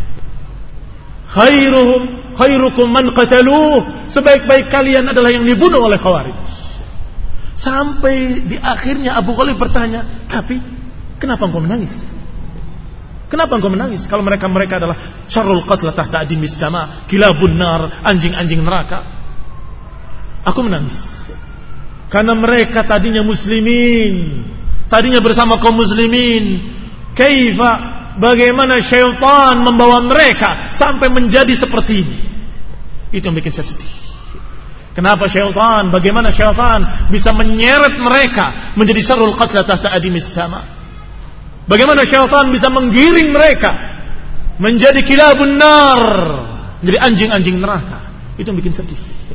Khairukum man qataluh, sebaik-baik kalian adalah yang dibunuh oleh Khawarij. Sampai di akhirnya Abu Ghalib bertanya, tapi kenapa engkau menangis? Kenapa engkau menangis? Kalau mereka adalah syarrul qatla tahta adimis sama, kilabun nar, anjing-anjing neraka. Aku menangis karena mereka tadinya muslimin, tadinya bersama kaum muslimin. Kaifa, bagaimana syaitan membawa mereka sampai menjadi seperti ini? Itu yang bikin saya sedih. Kenapa syaitan, bagaimana syaitan bisa menyeret mereka menjadi syarrul qatla tahta adimis sama? Bagaimana syaitan bisa menggiring mereka menjadi kilabun nar, menjadi anjing-anjing neraka? Itu yang bikin sedih.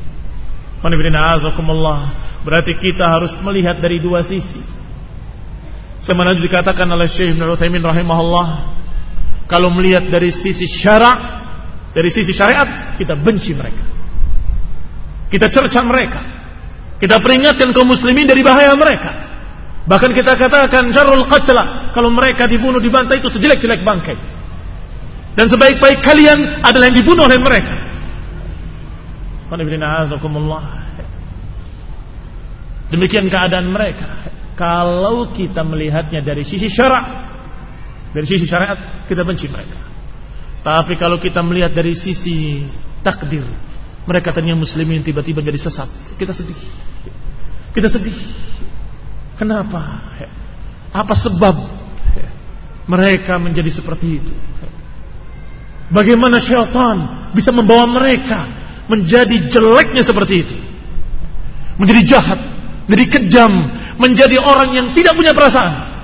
Berarti kita harus melihat dari dua sisi. Semana dikatakan oleh Syekh Ibnu Utsaimin rahimahullah, kalau melihat dari sisi syara', dari sisi syariat, kita benci mereka. Kita cerca mereka, kita peringatkan kaum muslimin dari bahaya mereka. Bahkan kita katakan syarrul qatla, kalau mereka dibunuh, dibantai, itu sejelek-jelek bangkai. Dan sebaik-baik kalian adalah yang dibunuh oleh mereka. Demikian keadaan mereka. Kalau kita melihatnya dari sisi syara', dari sisi syariat, kita benci mereka. Tapi kalau kita melihat dari sisi takdir, mereka tadinya muslimin tiba-tiba jadi sesat, kita sedih. Kita sedih. Kenapa? Apa sebab mereka menjadi seperti itu? Bagaimana syaitan bisa membawa mereka menjadi jeleknya seperti itu, menjadi jahat, menjadi kejam, menjadi orang yang tidak punya perasaan.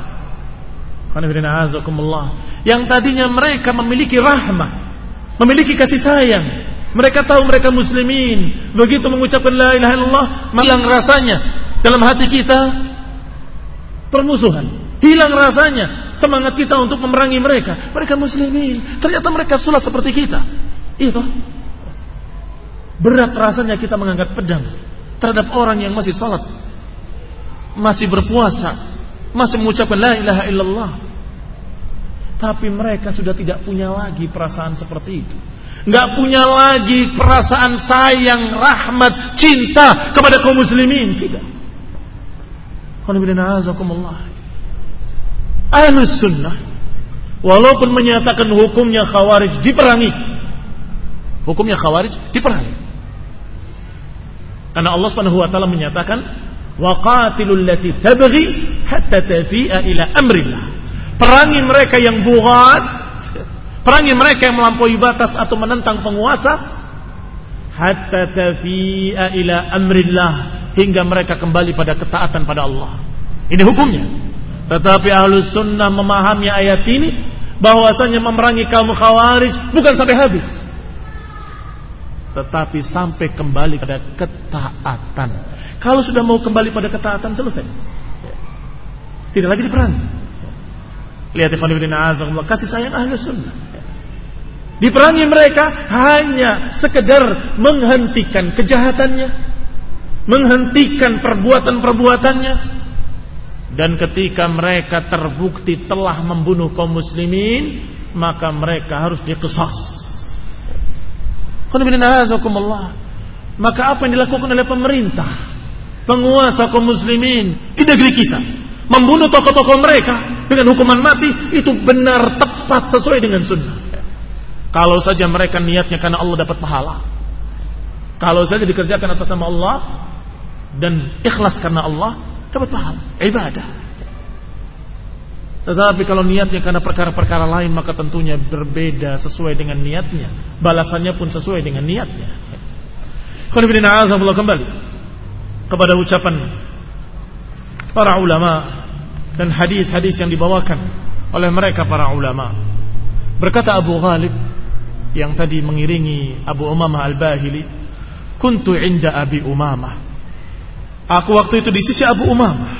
Yang tadinya mereka memiliki rahmah, memiliki kasih sayang, mereka tahu mereka muslimin, begitu mengucapkan la ilaha illallah, hilang rasanya dalam hati kita permusuhan, hilang rasanya semangat kita untuk memerangi mereka. Mereka muslimin, ternyata mereka sholat seperti kita. Itu berat rasanya kita mengangkat pedang terhadap orang yang masih sholat, masih berpuasa, masih mengucapkan la ilaha illallah. Tapi mereka sudah tidak punya lagi perasaan seperti itu, nggak punya lagi perasaan sayang, rahmat, cinta kepada kaum muslimin. Tidak. Ahlus sunnah walaupun menyatakan hukumnya khawarij diperangi, hukumnya khawarij diperangi, karena Allah Subhanahu wa taala menyatakan waqatilul lati tabghi hatta tafi'a ila amrillah. Perangi mereka yang bughat, perangi mereka yang melampaui batas atau menentang penguasa, hatta tafi'a ila amrillah, hingga mereka kembali pada ketaatan pada Allah. Ini hukumnya. Tetapi Ahlus Sunnah memahami ayat ini bahwasanya memerangi kaum Khawarij bukan sampai habis, tetapi sampai kembali pada ketaatan. Kalau sudah mau kembali pada ketaatan, selesai, tidak lagi diperangi. Lihat kasih sayang Ahlus Sunnah. Diperangi mereka hanya sekedar menghentikan kejahatannya, menghentikan perbuatan-perbuatannya. Dan ketika mereka terbukti telah membunuh kaum muslimin, maka mereka harus diqisas. Maka apa yang dilakukan oleh pemerintah, penguasa kaum muslimin di negeri kita, membunuh tokoh-tokoh mereka dengan hukuman mati, itu benar, tepat, sesuai dengan sunnah. Kalau saja mereka niatnya karena Allah dapat pahala, kalau saja dikerjakan atas nama Allah dan ikhlas karena Allah, dapat pahala, ibadah. Tetapi kalau niatnya karena perkara-perkara lain, maka tentunya berbeda sesuai dengan niatnya, balasannya pun sesuai dengan niatnya. Kembali kepada ucapan para ulama dan hadis-hadis yang dibawakan oleh mereka para ulama. Berkata Abu Ghalib yang tadi mengiringi Abu Umamah Al-Bahili, kuntu inda Abi Umamah, aku waktu itu di sisi Abu Umamah.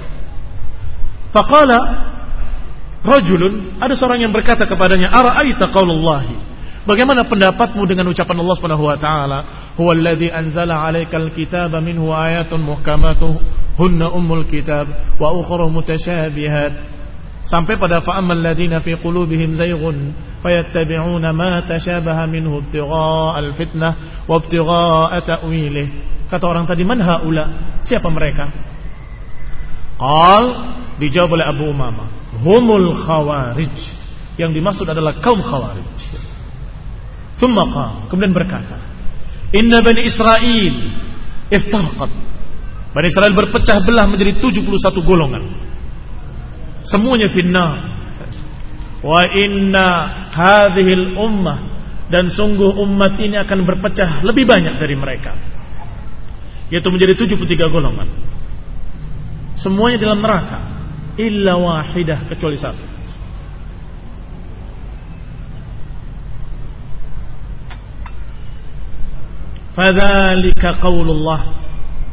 Faqala rajulun, ada seorang yang berkata kepadanya, ara'aita qaulullahi, bagaimana pendapatmu dengan ucapan Allah Subhanahu wa taala, huwallazi anzala 'alaikal kitaba minhu ayatun muhkamatun hunna ummul kitab wa ukhra mutasyabihat, sampai pada fa'ammal ladzina fi qulubihim zayghun fayattabi'una ma tashabaha minhu ibtigha'al fitnah wa ibtigha'a ta'wilih. Kata orang tadi, man haula, siapa mereka? Qal, dijawab oleh Abu Umamah, humul khawarij, yang dimaksud adalah kaum khawarij. Thumma qala, kemudian berkata, inna bani Israil iftarqat, Bani Israil berpecah belah menjadi 71 golongan, semuanya finnar. Wa inna hadhil ummah, dan sungguh umat ini akan berpecah lebih banyak dari mereka, yaitu menjadi 73 golongan, semuanya dalam neraka, illa wahidah, kecuali satu. Fadzalika qaulullah,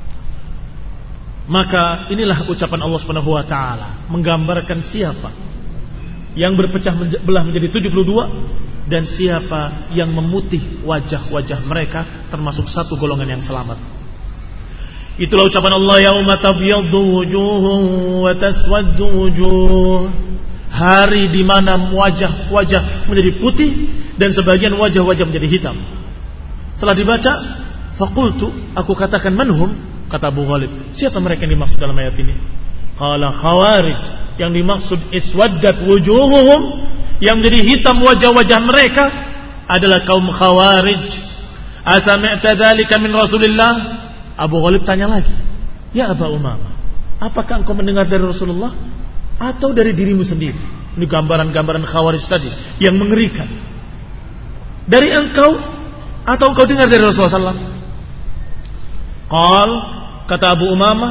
maka inilah ucapan Allah Subhanahu wa taala menggambarkan siapa yang berpecah belah menjadi 72 dan siapa yang memutih wajah-wajah mereka termasuk satu golongan yang selamat. Itulah ucapan Allah, yauma tabyaddu wujuhun wa taswaddu wujuh. Hari di mana wajah-wajah menjadi putih dan sebagian wajah-wajah menjadi hitam. Setelah dibaca, faqultu, aku katakan, manhum? Kata Abu Ghalib, siapa mereka yang dimaksud dalam ayat ini? Qala khawarij, yang dimaksud iswaddat wujuhuhum, yang menjadi hitam wajah-wajah mereka adalah kaum khawarij. Asami'ta dzalika min Rasulillah? Abu Ghalib tanya lagi, ya Aba Umamah, apakah engkau mendengar dari Rasulullah atau dari dirimu sendiri? Ini gambaran-gambaran khawarij tadi yang mengerikan. Dari engkau atau engkau dengar dari Rasulullah SAW? Qal, kata Abu Umamah,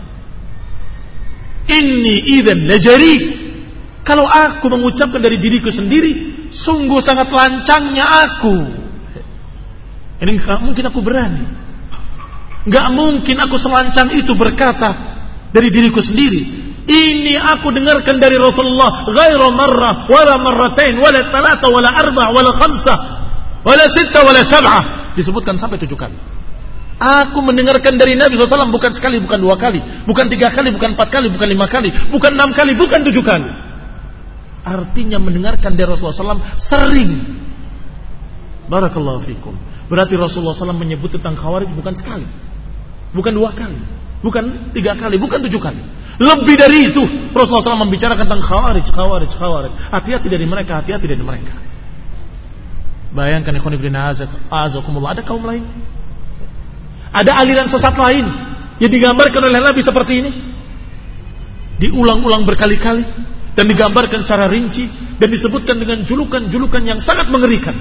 inni idzan lajari. Kalau aku mengucapkan dari diriku sendiri, sungguh sangat lancangnya aku. Ini gak mungkin aku berani. Gak mungkin aku selancang itu berkata dari diriku sendiri. Ini aku dengarkan dari Rasulullah ghairu marrah, wala marratain, wala thalatha, wala arba', wala khamsah, wala sitta, wala sab'ah. Disebutkan sampai 7 kali. Aku mendengarkan dari Nabi SAW bukan sekali, bukan 2 kali, bukan 3 kali, bukan 4 kali, bukan 5 kali, bukan 6 kali, bukan 7 kali. Artinya mendengarkan dari Rasulullah SAW sering. Barakallahu fikum. Berarti Rasulullah SAW menyebut tentang khawarij bukan sekali, bukan 2 kali, bukan 3 kali, bukan 7 kali. Lebih dari itu Rasulullah SAW membicarakan tentang khawarij. Hati-hati dari mereka, hati-hati dari mereka. Bayangkan ikhwan fillah a'azakumullah, ada kaum lain, ada aliran sesat lain yang digambarkan oleh Nabi seperti ini, diulang-ulang berkali-kali dan digambarkan secara rinci dan disebutkan dengan julukan-julukan yang sangat mengerikan.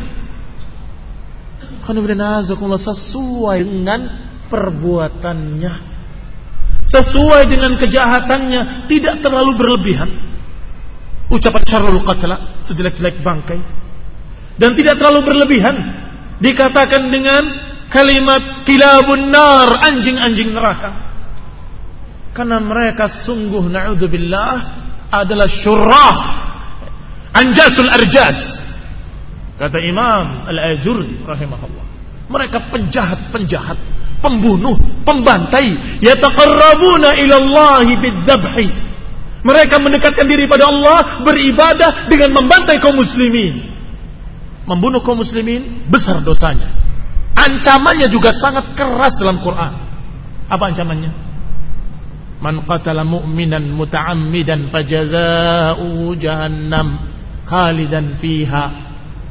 Sesuai dengan perbuatannya, sesuai dengan kejahatannya, tidak terlalu berlebihan. Ucapan syarrul qatla, sejelek-jelek bangkai, dan tidak terlalu berlebihan dikatakan dengan kalimat kilabun nar, anjing-anjing neraka. Karena mereka sungguh na'udzubillah adalah syurrah, anjasul arjas. Kata Imam Al-Ajurri rahimahullah, mereka penjahat-penjahat, pembunuh, pembantai. Yataqarrabuna ila Allah bidzabhi. Mereka mendekatkan diri pada Allah beribadah dengan membantai kaum muslimin. Membunuh kaum muslimin besar dosanya. Ancamannya juga sangat keras dalam Quran. Apa ancamannya? Man qatala mu'minan muta'ammidan fajazaa'u jahannam khalidan fiha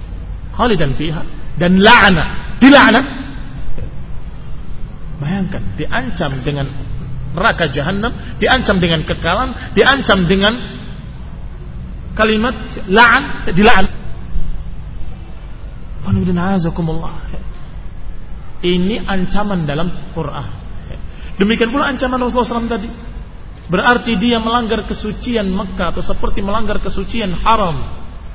dan dilaknat. Bayangkan, diancam dengan neraka jahannam, diancam dengan kekalan, diancam dengan kalimat dilaknat. Ini ancaman dalam Quran. Demikian pula ancaman Rasulullah SAW tadi. Berarti dia melanggar kesucian Mekah atau seperti melanggar kesucian haram.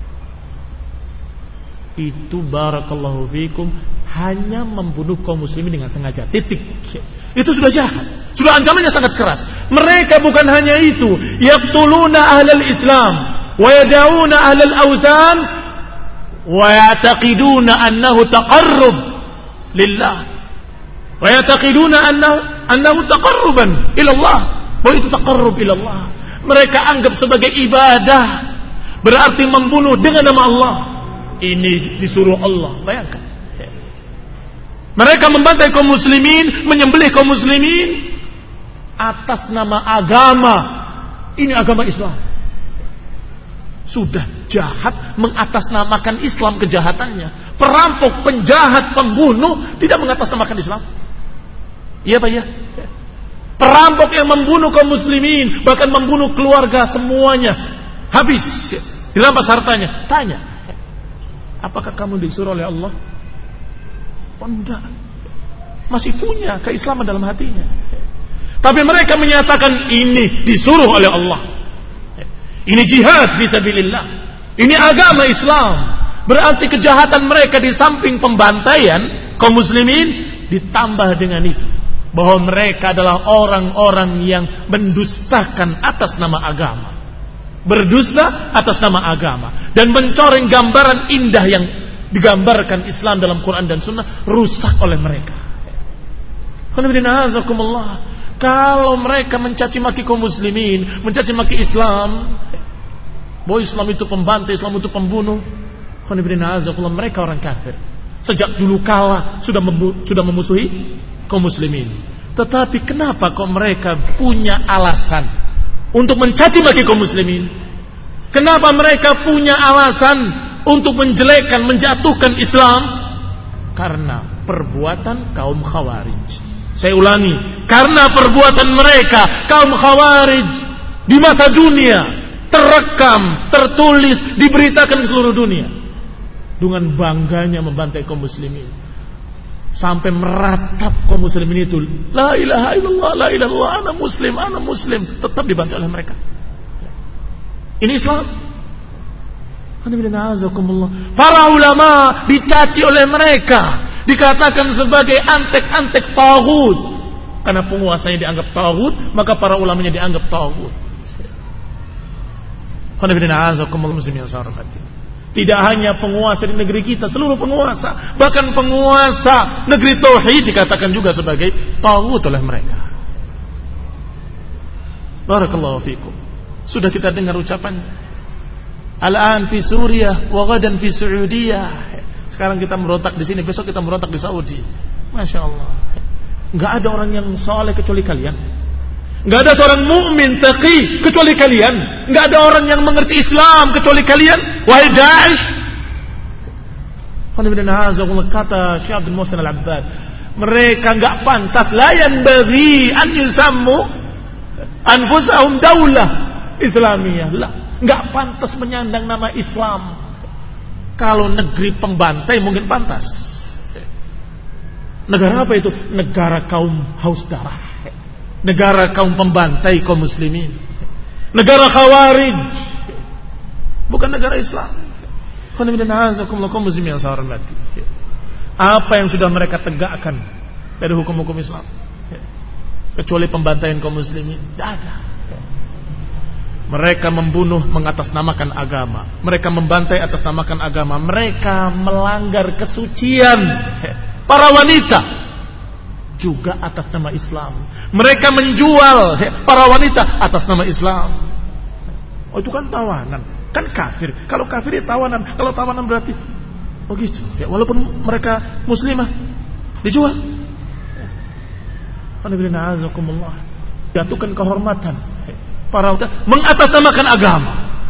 Itu barakallahu fikum hanya membunuh kaum muslimin dengan sengaja, titik. Itu sudah jahat, sudah ancamannya sangat keras. Mereka bukan hanya itu, yaqtuluna ahlal Islam wa yad'una ahlal awthan wa ya'taqiduna annahu taqarrub lillah wa ya'taqiduna annahu taqarruban ila Allah, bahwa itu taqarrub ila Allah. Mereka anggap sebagai ibadah, berarti membunuh dengan nama Allah. Ini disuruh Allah. Bayangkan, mereka membantai kaum muslimin, menyembelih kaum muslimin atas nama agama. Ini agama Islam. Sudah jahat mengatasnamakan Islam kejahatannya. Perampok, penjahat, pembunuh tidak mengatasnamakan Islam. Iya Pak ya? Perampok yang membunuh kaum muslimin, bahkan membunuh keluarga semuanya, habis, dirampas hartanya. Tanya, apakah kamu disuruh oleh Allah? Oh enggak, masih punya keislaman dalam hatinya. Tapi mereka menyatakan ini disuruh oleh Allah. Ini jihad fisabilillah. Ini agama Islam. Berarti kejahatan mereka di samping pembantaian kaum muslimin ditambah dengan itu, bahwa mereka adalah orang-orang yang mendustakan atas nama agama. berdusta atas nama agama, dan mencoreng gambaran indah yang digambarkan Islam dalam Quran dan Sunnah rusak oleh mereka. Kalau mereka mencaci maki kaum muslimin, mencaci maki Islam, bahwa Islam itu pembantai, Islam itu pembunuh, mereka orang kafir. Sejak dulu kala sudah memusuhi kaum muslimin. Tetapi kenapa kok mereka punya alasan untuk mencaci maki kaum muslimin? Kenapa mereka punya alasan untuk menjelekkan, menjatuhkan Islam? Karena perbuatan kaum Khawarij. Saya ulangi, karena perbuatan mereka kaum Khawarij di mata dunia terekam, tertulis, diberitakan ke seluruh dunia. Dengan bangganya membantai kaum muslimin, sampai meratap kaum muslimin itu, la ilaha illallah, la ilaha illallah, ana muslim, tetap dibantai oleh mereka. Ini Islam. Para ulama dicaci oleh mereka, dikatakan sebagai antek-antek taghut. Karena penguasanya dianggap taghut, maka para ulamanya dianggap taghut. Tidak hanya penguasa di negeri kita, seluruh penguasa, bahkan penguasa negeri tauhid dikatakan juga sebagai taghut oleh mereka. Barakallahu fikum. Sudah kita dengar ucapan al-an fi Suriah wa ghadan fi Saudiyah. Sekarang kita merontak di sini, besok kita merontak di Saudi. Masya Allah. Enggak ada orang yang saleh kecuali kalian. Enggak ada seorang mukmin taqi kecuali kalian. Enggak ada orang yang mengerti Islam kecuali kalian. Wahai Daesh. Kata Syekh Abdul Muhsin Al-Abbad, mereka enggak pantas, la yanbaghi an yusammu anfusahum daulah Islamiyah. Enggak pantas menyandang nama Islam. Kalau negeri pembantai mungkin pantas. Negara apa itu? Negara kaum haus darah, negara kaum pembantai kaum muslimin, negara Khawarij, bukan negara Islam. Apa yang sudah mereka tegakkan dari hukum-hukum Islam kecuali pembantaian kaum muslimin? Tidak ada. Mereka membunuh mengatasnamakan agama, mereka membantai atasnamakan agama, mereka melanggar kesucian para wanita juga atas nama Islam. Mereka menjual para wanita atas nama Islam. Oh, itu kan tawanan, kan kafir. Kalau kafir itu tawanan, kalau tawanan berarti oh gitu. Ya, walaupun mereka muslimah dijual. Jatuhkan kehormatan para mengatasnamakan agama.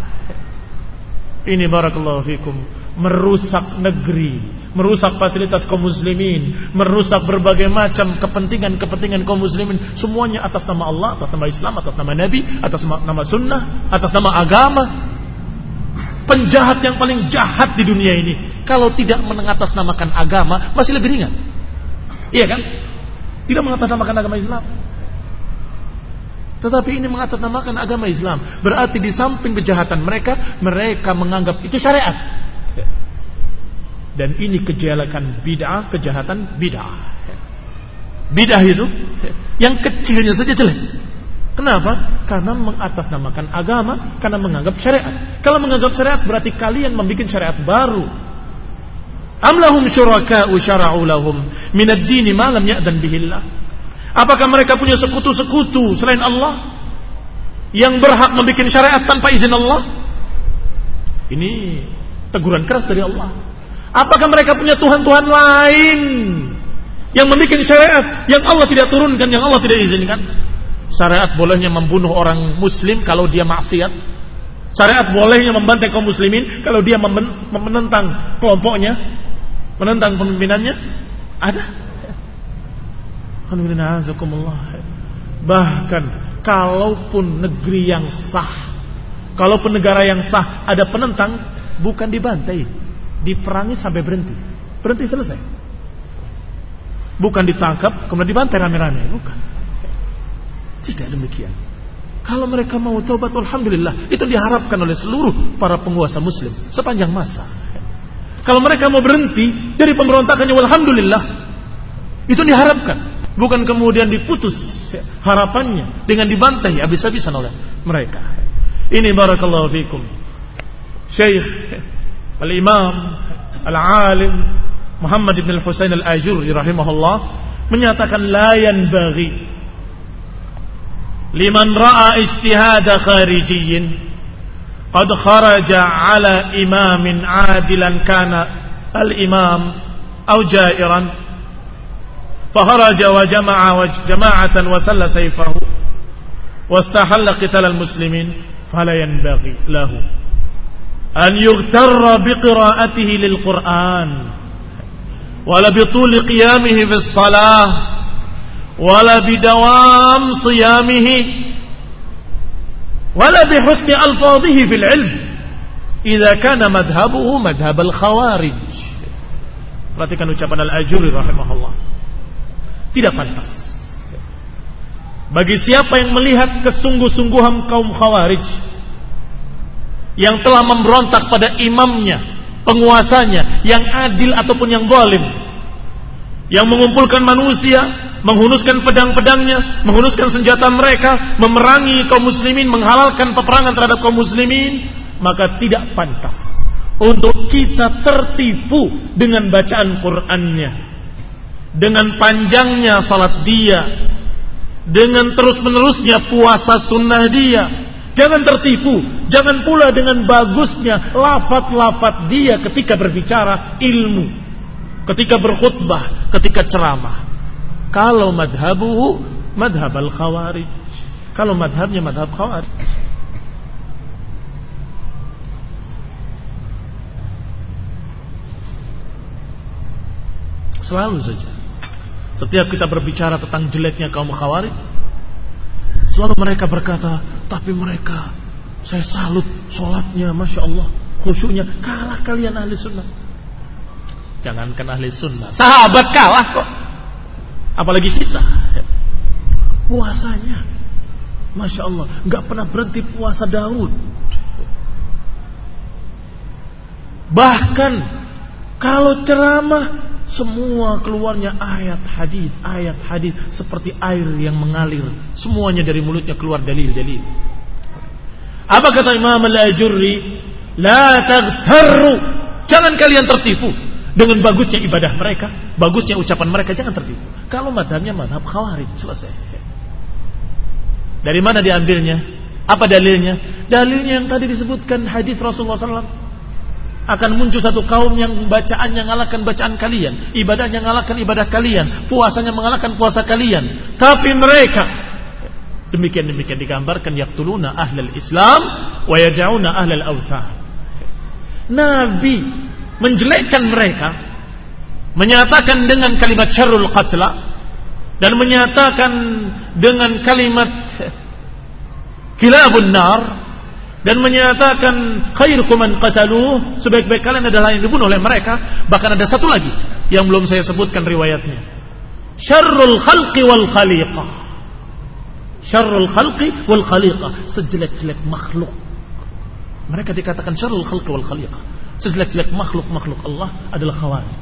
Ini barakallahu fikum merusak negeri, merusak fasilitas kaum muslimin, merusak berbagai macam kepentingan kaum muslimin, semuanya atas nama Allah, atas nama Islam, atas nama Nabi, atas nama sunnah, atas nama agama. Penjahat yang paling jahat di dunia ini kalau tidak mengatasnamakan agama masih lebih ringan. Iya kan? Tidak mengatasnamakan agama Islam. Tetapi ini mengatasnamakan agama Islam. Berarti di samping kejahatan mereka, mereka menganggap itu syariat. Dan ini kejelekan bid'ah, kejahatan bid'ah. Bid'ah itu yang kecilnya saja jelek. Kenapa? Karena mengatasnamakan agama, karena menganggap syariat. Kalau menganggap syariat berarti kalian membuat syariat baru. Am lahum syuraka'u syara'u lahum minad dini ma lam ya'dan bihillah. Apakah mereka punya sekutu-sekutu selain Allah yang berhak membuat syariat tanpa izin Allah? Ini teguran keras dari Allah. Apakah mereka punya Tuhan-Tuhan lain yang membuat syariat yang Allah tidak turunkan, yang Allah tidak izinkan? Syariat bolehnya membunuh orang muslim kalau dia maksiat. Syariat bolehnya membantai kaum muslimin kalau dia menentang kelompoknya, menentang pemimpinannya. Ada. Bahkan kalaupun negeri yang sah, kalaupun negara yang sah ada penentang, bukan dibantai, diperangi sampai berhenti selesai. Bukan ditangkap kemudian dibantai rame-rame, bukan. Tidak demikian. Kalau mereka mau taubat, alhamdulillah, itu diharapkan oleh seluruh para penguasa muslim sepanjang masa. Kalau mereka mau berhenti dari pemberontakannya, alhamdulillah, itu diharapkan. Bukan kemudian diputus harapannya dengan dibantai habis-habisan oleh mereka. Ini barakallahu fikum Syekh Al-Imam Al-Alim Muhammad ibn al-Husain al-Ajurri rahimahullah menyatakan la yanbaghi liman ra'a ijtihada kharijiyyin qad kharaja ala imamin adilan kana al-imam aw ja'iran fakharaja wa jama'a wa jama'atan wa salla sayfahu wastahalla qital al-muslimin fala yanbaghi lahu an yughtarra biqira'atihi lil-Qur'an wala bituli qiyamihi bis salah wala bidawam siyamihi wala bihusni alfadhihi fil ilm idza kana madhhabuhu madhhab al khawarij. Perhatikan ucapan Al-Ajurri rahimahullah. Tidak pantas bagi siapa yang melihat kesungguh-sungguhan kaum khawarij yang telah memberontak pada imamnya, penguasanya, yang adil ataupun yang zalim, yang mengumpulkan manusia, menghunuskan pedang-pedangnya, menghunuskan senjata mereka, memerangi kaum muslimin, menghalalkan peperangan terhadap kaum muslimin, maka tidak pantas untuk kita tertipu dengan bacaan Qur'annya, dengan panjangnya salat dia, dengan terus-menerusnya puasa sunnah dia. Jangan tertipu, jangan pula dengan bagusnya lafaz-lafaz dia ketika berbicara ilmu, ketika berkhutbah, ketika ceramah. Kalau madhabuhu madhab al-khawarij, kalau madhabnya madhab khawarij. Selalu saja setiap kita berbicara tentang jeleknya kaum khawarij, selalu mereka berkata, tapi mereka, saya salut sholatnya, Masya Allah, khusyuknya, kalah kalian ahli sunnah. Jangankan ahli sunnah, sahabat kalah kok, apalagi kita. Puasanya, Masya Allah, gak pernah berhenti puasa Daud. Bahkan kalau ceramah, semua keluarnya ayat hadis seperti air yang mengalir, semuanya dari mulutnya keluar dalil-dalil. Apa kata Imam Al-Ajurri? La taghtarru, jangan kalian tertipu dengan bagusnya ibadah mereka, bagusnya ucapan mereka, jangan tertipu. Kalau madhabnya madhab khawarij, selesai. Dari mana diambilnya? Apa dalilnya? Dalilnya yang tadi disebutkan hadis Rasulullah SAW. Akan muncul satu kaum yang bacaannya mengalahkan bacaan kalian, ibadahnya mengalahkan ibadah kalian, puasanya mengalahkan puasa kalian. Tapi mereka demikian digambarkan, yaqtuluna ahlal Islam wa yad'una ahlal awthan. Nabi menjelekkan mereka, menyatakan dengan kalimat syarrul qatla, dan menyatakan dengan kalimat kilabun nar, dan menyatakan khairukum man qataluh, sebaik-baik kalian adalah yang dibunuh oleh mereka. Bahkan ada satu lagi yang belum saya sebutkan riwayatnya, syarrul khalqi wal khaliqah. Syarrul khalqi wal khaliqah, sejelek-jelek makhluk. Mereka dikatakan syarrul khalqi wal khaliqah, sejelek-jelek makhluk Allah adalah khawarij.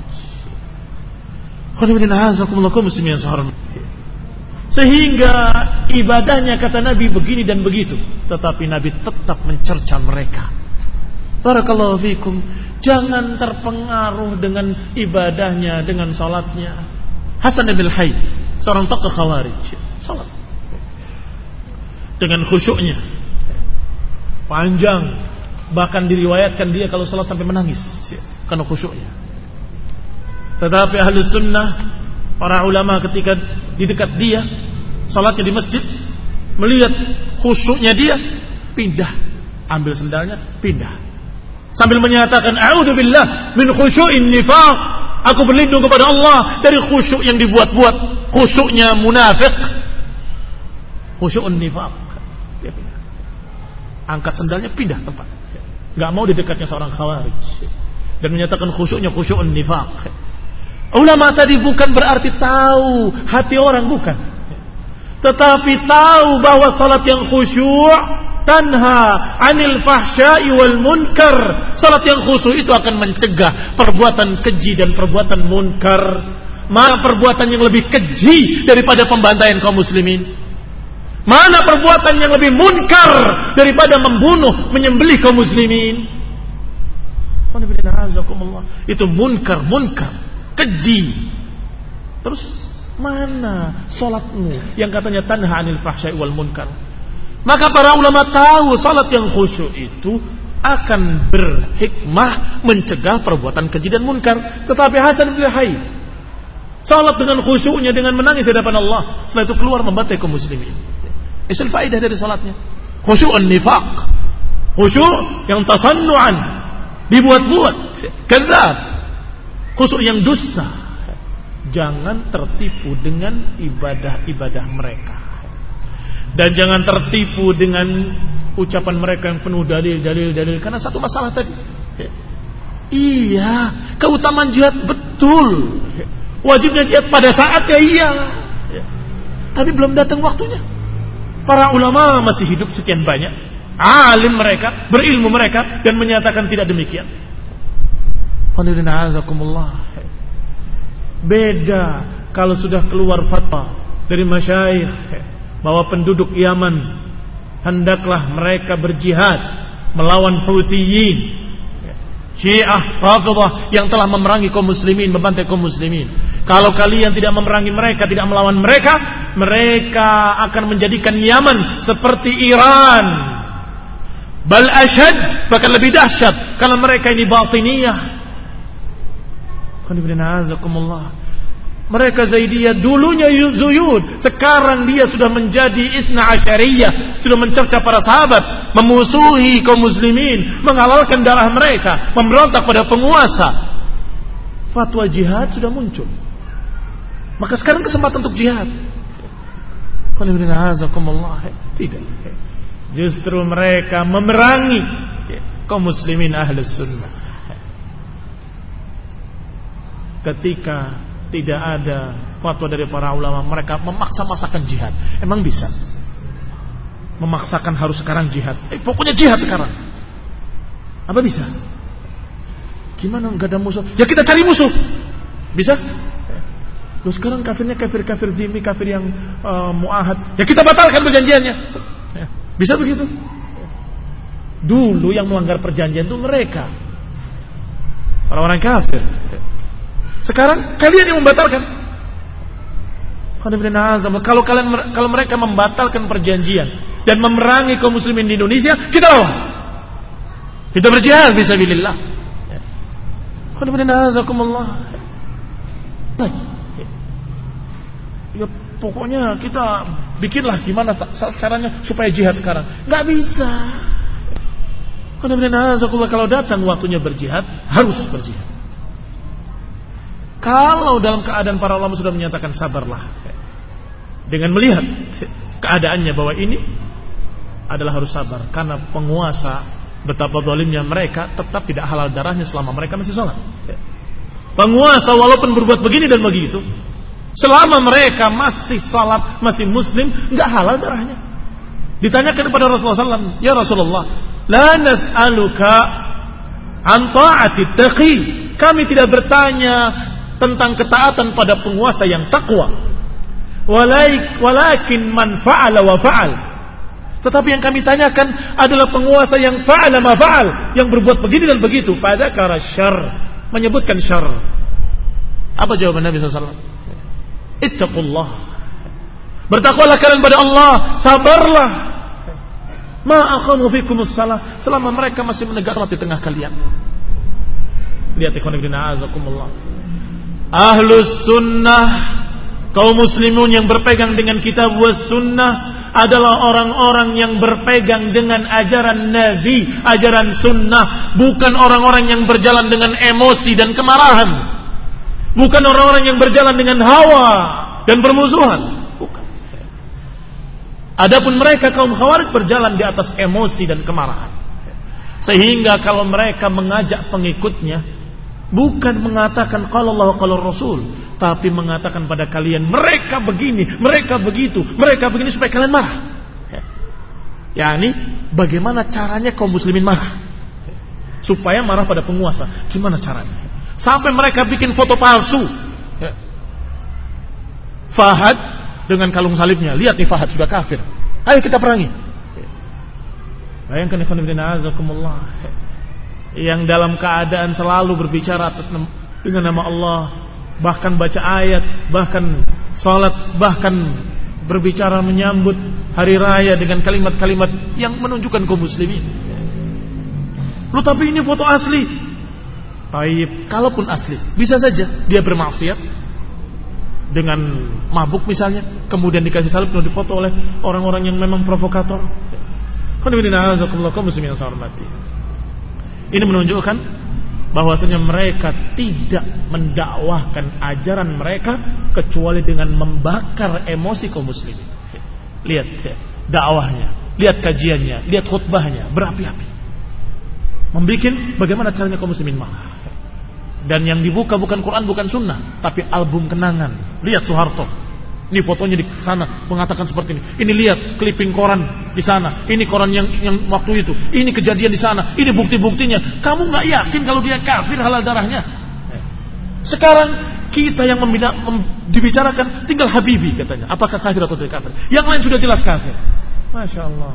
Sehingga ibadahnya kata Nabi begini dan begitu, tetapi Nabi tetap mencerca mereka. Barakallahu fikum. Jangan terpengaruh dengan ibadahnya, dengan salatnya. Hasan bin Hayy, seorang tokoh khawarij, salat dengan khusyuknya panjang, bahkan diriwayatkan dia kalau salat sampai menangis karena khusyuknya. Tetapi ahli sunnah, para ulama ketika di dekat dia, salatnya di masjid, melihat khusyuknya dia, pindah, ambil sendalnya, pindah, sambil menyatakan a'udzubillah min khusyu'in nifaq, aku berlindung kepada Allah dari khusyuk yang dibuat-buat, khusyuknya munafik, khusyu'un nifaq. Dia pindah, angkat sendalnya, pindah tempat, gak mau di dekatnya seorang khawarij, dan menyatakan khusyuknya khusyu'un nifaq. Ulama tadi bukan berarti tahu hati orang, bukan, tetapi tahu bahwa salat yang khusyuk tanha 'anil fahsya'i wal munkar. Salat yang khusyuk itu akan mencegah perbuatan keji dan perbuatan munkar. Mana perbuatan yang lebih keji daripada pembantaian kaum muslimin? Mana perbuatan yang lebih munkar daripada membunuh, menyembelih kaum muslimin? Itu munkar, keji. Terus mana salatmu yang katanya tanha 'anil fahsya'i wal munkar? Maka para ulama tahu salat yang khusyuk itu akan berhikmah mencegah perbuatan keji dan munkar. Tetapi Hasan bin Hayy salat dengan khusyuknya, dengan menangis di hadapan Allah, setelah itu keluar membantai kaum muslimin. Isul faidah dari salatnya khusyu'un nifaq, khusyuk yang tasannu'an, dibuat-buat, kadzab, khusyuk yang dusta. Jangan tertipu dengan ibadah-ibadah mereka, dan jangan tertipu dengan ucapan mereka yang penuh dalil. Karena satu masalah tadi, iya, keutamaan jihad betul, wajibnya jihad pada saatnya, iya, tapi belum datang waktunya. Para ulama masih hidup sekian banyak, alim mereka, berilmu mereka, dan menyatakan tidak demikian. Beda kalau sudah keluar fatwa dari masyayikh bahwa penduduk Yaman hendaklah mereka berjihad melawan Houtsiyin, Syiah Rafidhah yang telah memerangi kaum muslimin, membantai kaum muslimin. Kalau kalian tidak memerangi mereka, tidak melawan mereka, mereka akan menjadikan Yaman seperti Iran, bal asyad, bahkan lebih dahsyat, karena mereka ini batiniyah. Mereka Zaidiyah dulunya Zuyud, sekarang dia sudah menjadi Itsna Asyariyah, sudah mencerca para sahabat, memusuhi kaum muslimin, menghalalkan darah mereka, memberontak pada penguasa. Fatwa jihad sudah muncul, maka sekarang kesempatan untuk jihad. Tidak, justru mereka memerangi kaum muslimin ahlus sunnah. Ketika tidak ada fatwa dari para ulama, mereka memaksa-maksakan jihad. Emang bisa memaksakan harus sekarang jihad? Pokoknya jihad sekarang. Apa bisa? Gimana nggak ada musuh? Ya kita cari musuh. Bisa? Loh sekarang kafirnya kafir dhimmi, kafir yang muahad. Ya kita batalkan perjanjiannya. Bisa begitu? Dulu yang melanggar perjanjian itu mereka, orang-orang kafir. Sekarang kalian yang membatalkan. Kalau mereka membatalkan perjanjian dan memerangi kaum muslimin di Indonesia, kita lawan. Kita berjihad fisabilillah. Ya pokoknya kita bikinlah gimana caranya supaya jihad sekarang. Nggak bisa. Kalau datang waktunya berjihad, harus berjihad. Kalau dalam keadaan para ulama sudah menyatakan sabarlah, dengan melihat keadaannya bahwa ini adalah harus sabar, karena penguasa betapa zalimnya mereka, tetap tidak halal darahnya selama mereka masih sholat. Penguasa walaupun berbuat begini dan begitu, selama mereka masih sholat, masih muslim, nggak halal darahnya. Ditanyakan kepada Rasulullah SAW, ya Rasulullah, la nas'aluka an ta'ati taqi, kami tidak bertanya tentang ketaatan pada penguasa yang takwa, walakin man fa'ala wa fa'al, tetapi yang kami tanyakan adalah penguasa yang fa'ala ma fa'al, yang berbuat begini dan begitu. Fadzakara syarr, menyebutkan syarr. Apa jawaban Nabi SAW? Ittaqullah, bertakwalah kalian pada Allah, sabarlah. Ma aqamu fikumus salah, selama mereka masih menegak salat di tengah kalian. Lihat ikhwan fillah, azakumullah. Ahlus sunnah, kaum muslimun yang berpegang dengan kitab was sunnah adalah orang-orang yang berpegang dengan ajaran Nabi, ajaran sunnah, bukan orang-orang yang berjalan dengan emosi dan kemarahan, bukan orang-orang yang berjalan dengan hawa dan permusuhan, bukan. Adapun mereka kaum Khawarij berjalan di atas emosi dan kemarahan, sehingga kalau mereka mengajak pengikutnya bukan mengatakan qala Allah qala Rasul, tapi mengatakan pada kalian mereka begini, mereka begitu, mereka begini supaya kalian marah. Yani bagaimana caranya kaum muslimin marah? Supaya marah pada penguasa. Gimana caranya? Sampai mereka bikin foto palsu. Fahad dengan kalung salibnya. Lihat nih Fahad sudah kafir. Ayo kita perangi. Bayangkan ikhwan fillah azakumullah, yang dalam keadaan selalu berbicara atas dengan nama Allah, bahkan baca ayat, bahkan salat, bahkan berbicara menyambut hari raya dengan kalimat-kalimat yang menunjukkan kaum muslimin. Lu tapi ini foto asli. Baik, kalaupun asli, bisa saja dia bermaksiat dengan mabuk misalnya, kemudian dikasih salib dan difoto oleh orang-orang yang memang provokator. Ini menunjukkan bahwasanya mereka tidak mendakwahkan ajaran mereka kecuali dengan membakar emosi kaum muslimin. Lihat dakwahnya, lihat kajiannya, lihat khutbahnya, berapi-api. Membikin bagaimana caranya kaum muslimin marah. Dan yang dibuka bukan Quran, bukan sunnah, tapi album kenangan. Lihat Soeharto, ini fotonya di sana mengatakan seperti ini. Ini lihat clipping koran di sana. Ini koran yang waktu itu. Ini kejadian di sana. Ini bukti-buktinya. Kamu nggak yakin kalau dia kafir halal darahnya? Sekarang kita yang dibicarakan tinggal Habibi katanya. Apakah kafir atau tidak kafir? Yang lain sudah jelas kafir. Masya Allah.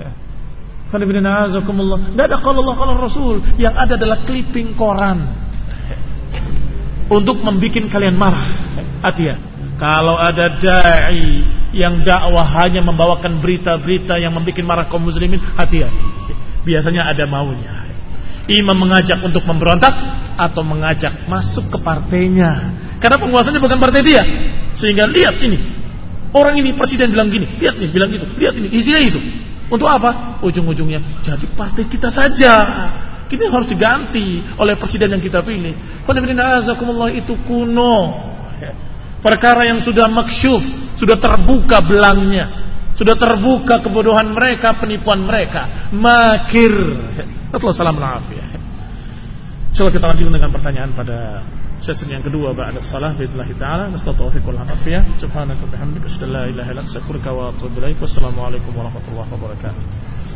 Tidak ada kalau Allah kalau Rasul. Yang ada adalah clipping koran untuk membuat kalian marah. Hati-hati. Kalau ada da'i yang dakwah hanya membawakan berita-berita yang membuat marah kaum muslimin, hati-hati. Biasanya ada maunya. Imam mengajak untuk memberontak atau mengajak masuk ke partainya. Karena penguasanya bukan partai dia. Sehingga lihat ini, orang ini presiden bilang gini, lihat nih bilang gitu, lihat ini isinya itu. Untuk apa? Ujung-ujungnya jadi partai kita saja. Ini harus diganti oleh presiden yang kita pilih. Itu kuno. Perkara yang sudah maksyuf, sudah terbuka belangnya, sudah terbuka kebodohan mereka, penipuan mereka, makir. Assalamualaikum warahmatullahi wabarakatuh. Insyaallah kita lanjutkan dengan pertanyaan pada sesi yang kedua ba'da shalah billahi taala. Nasta'fiq wal afiyah. Subhanaka wa bihamdika asyhadu an la ilaha illa anta astaghfiruka wa atubu ilaik. Wassalamualaikum warahmatullahi wabarakatuh.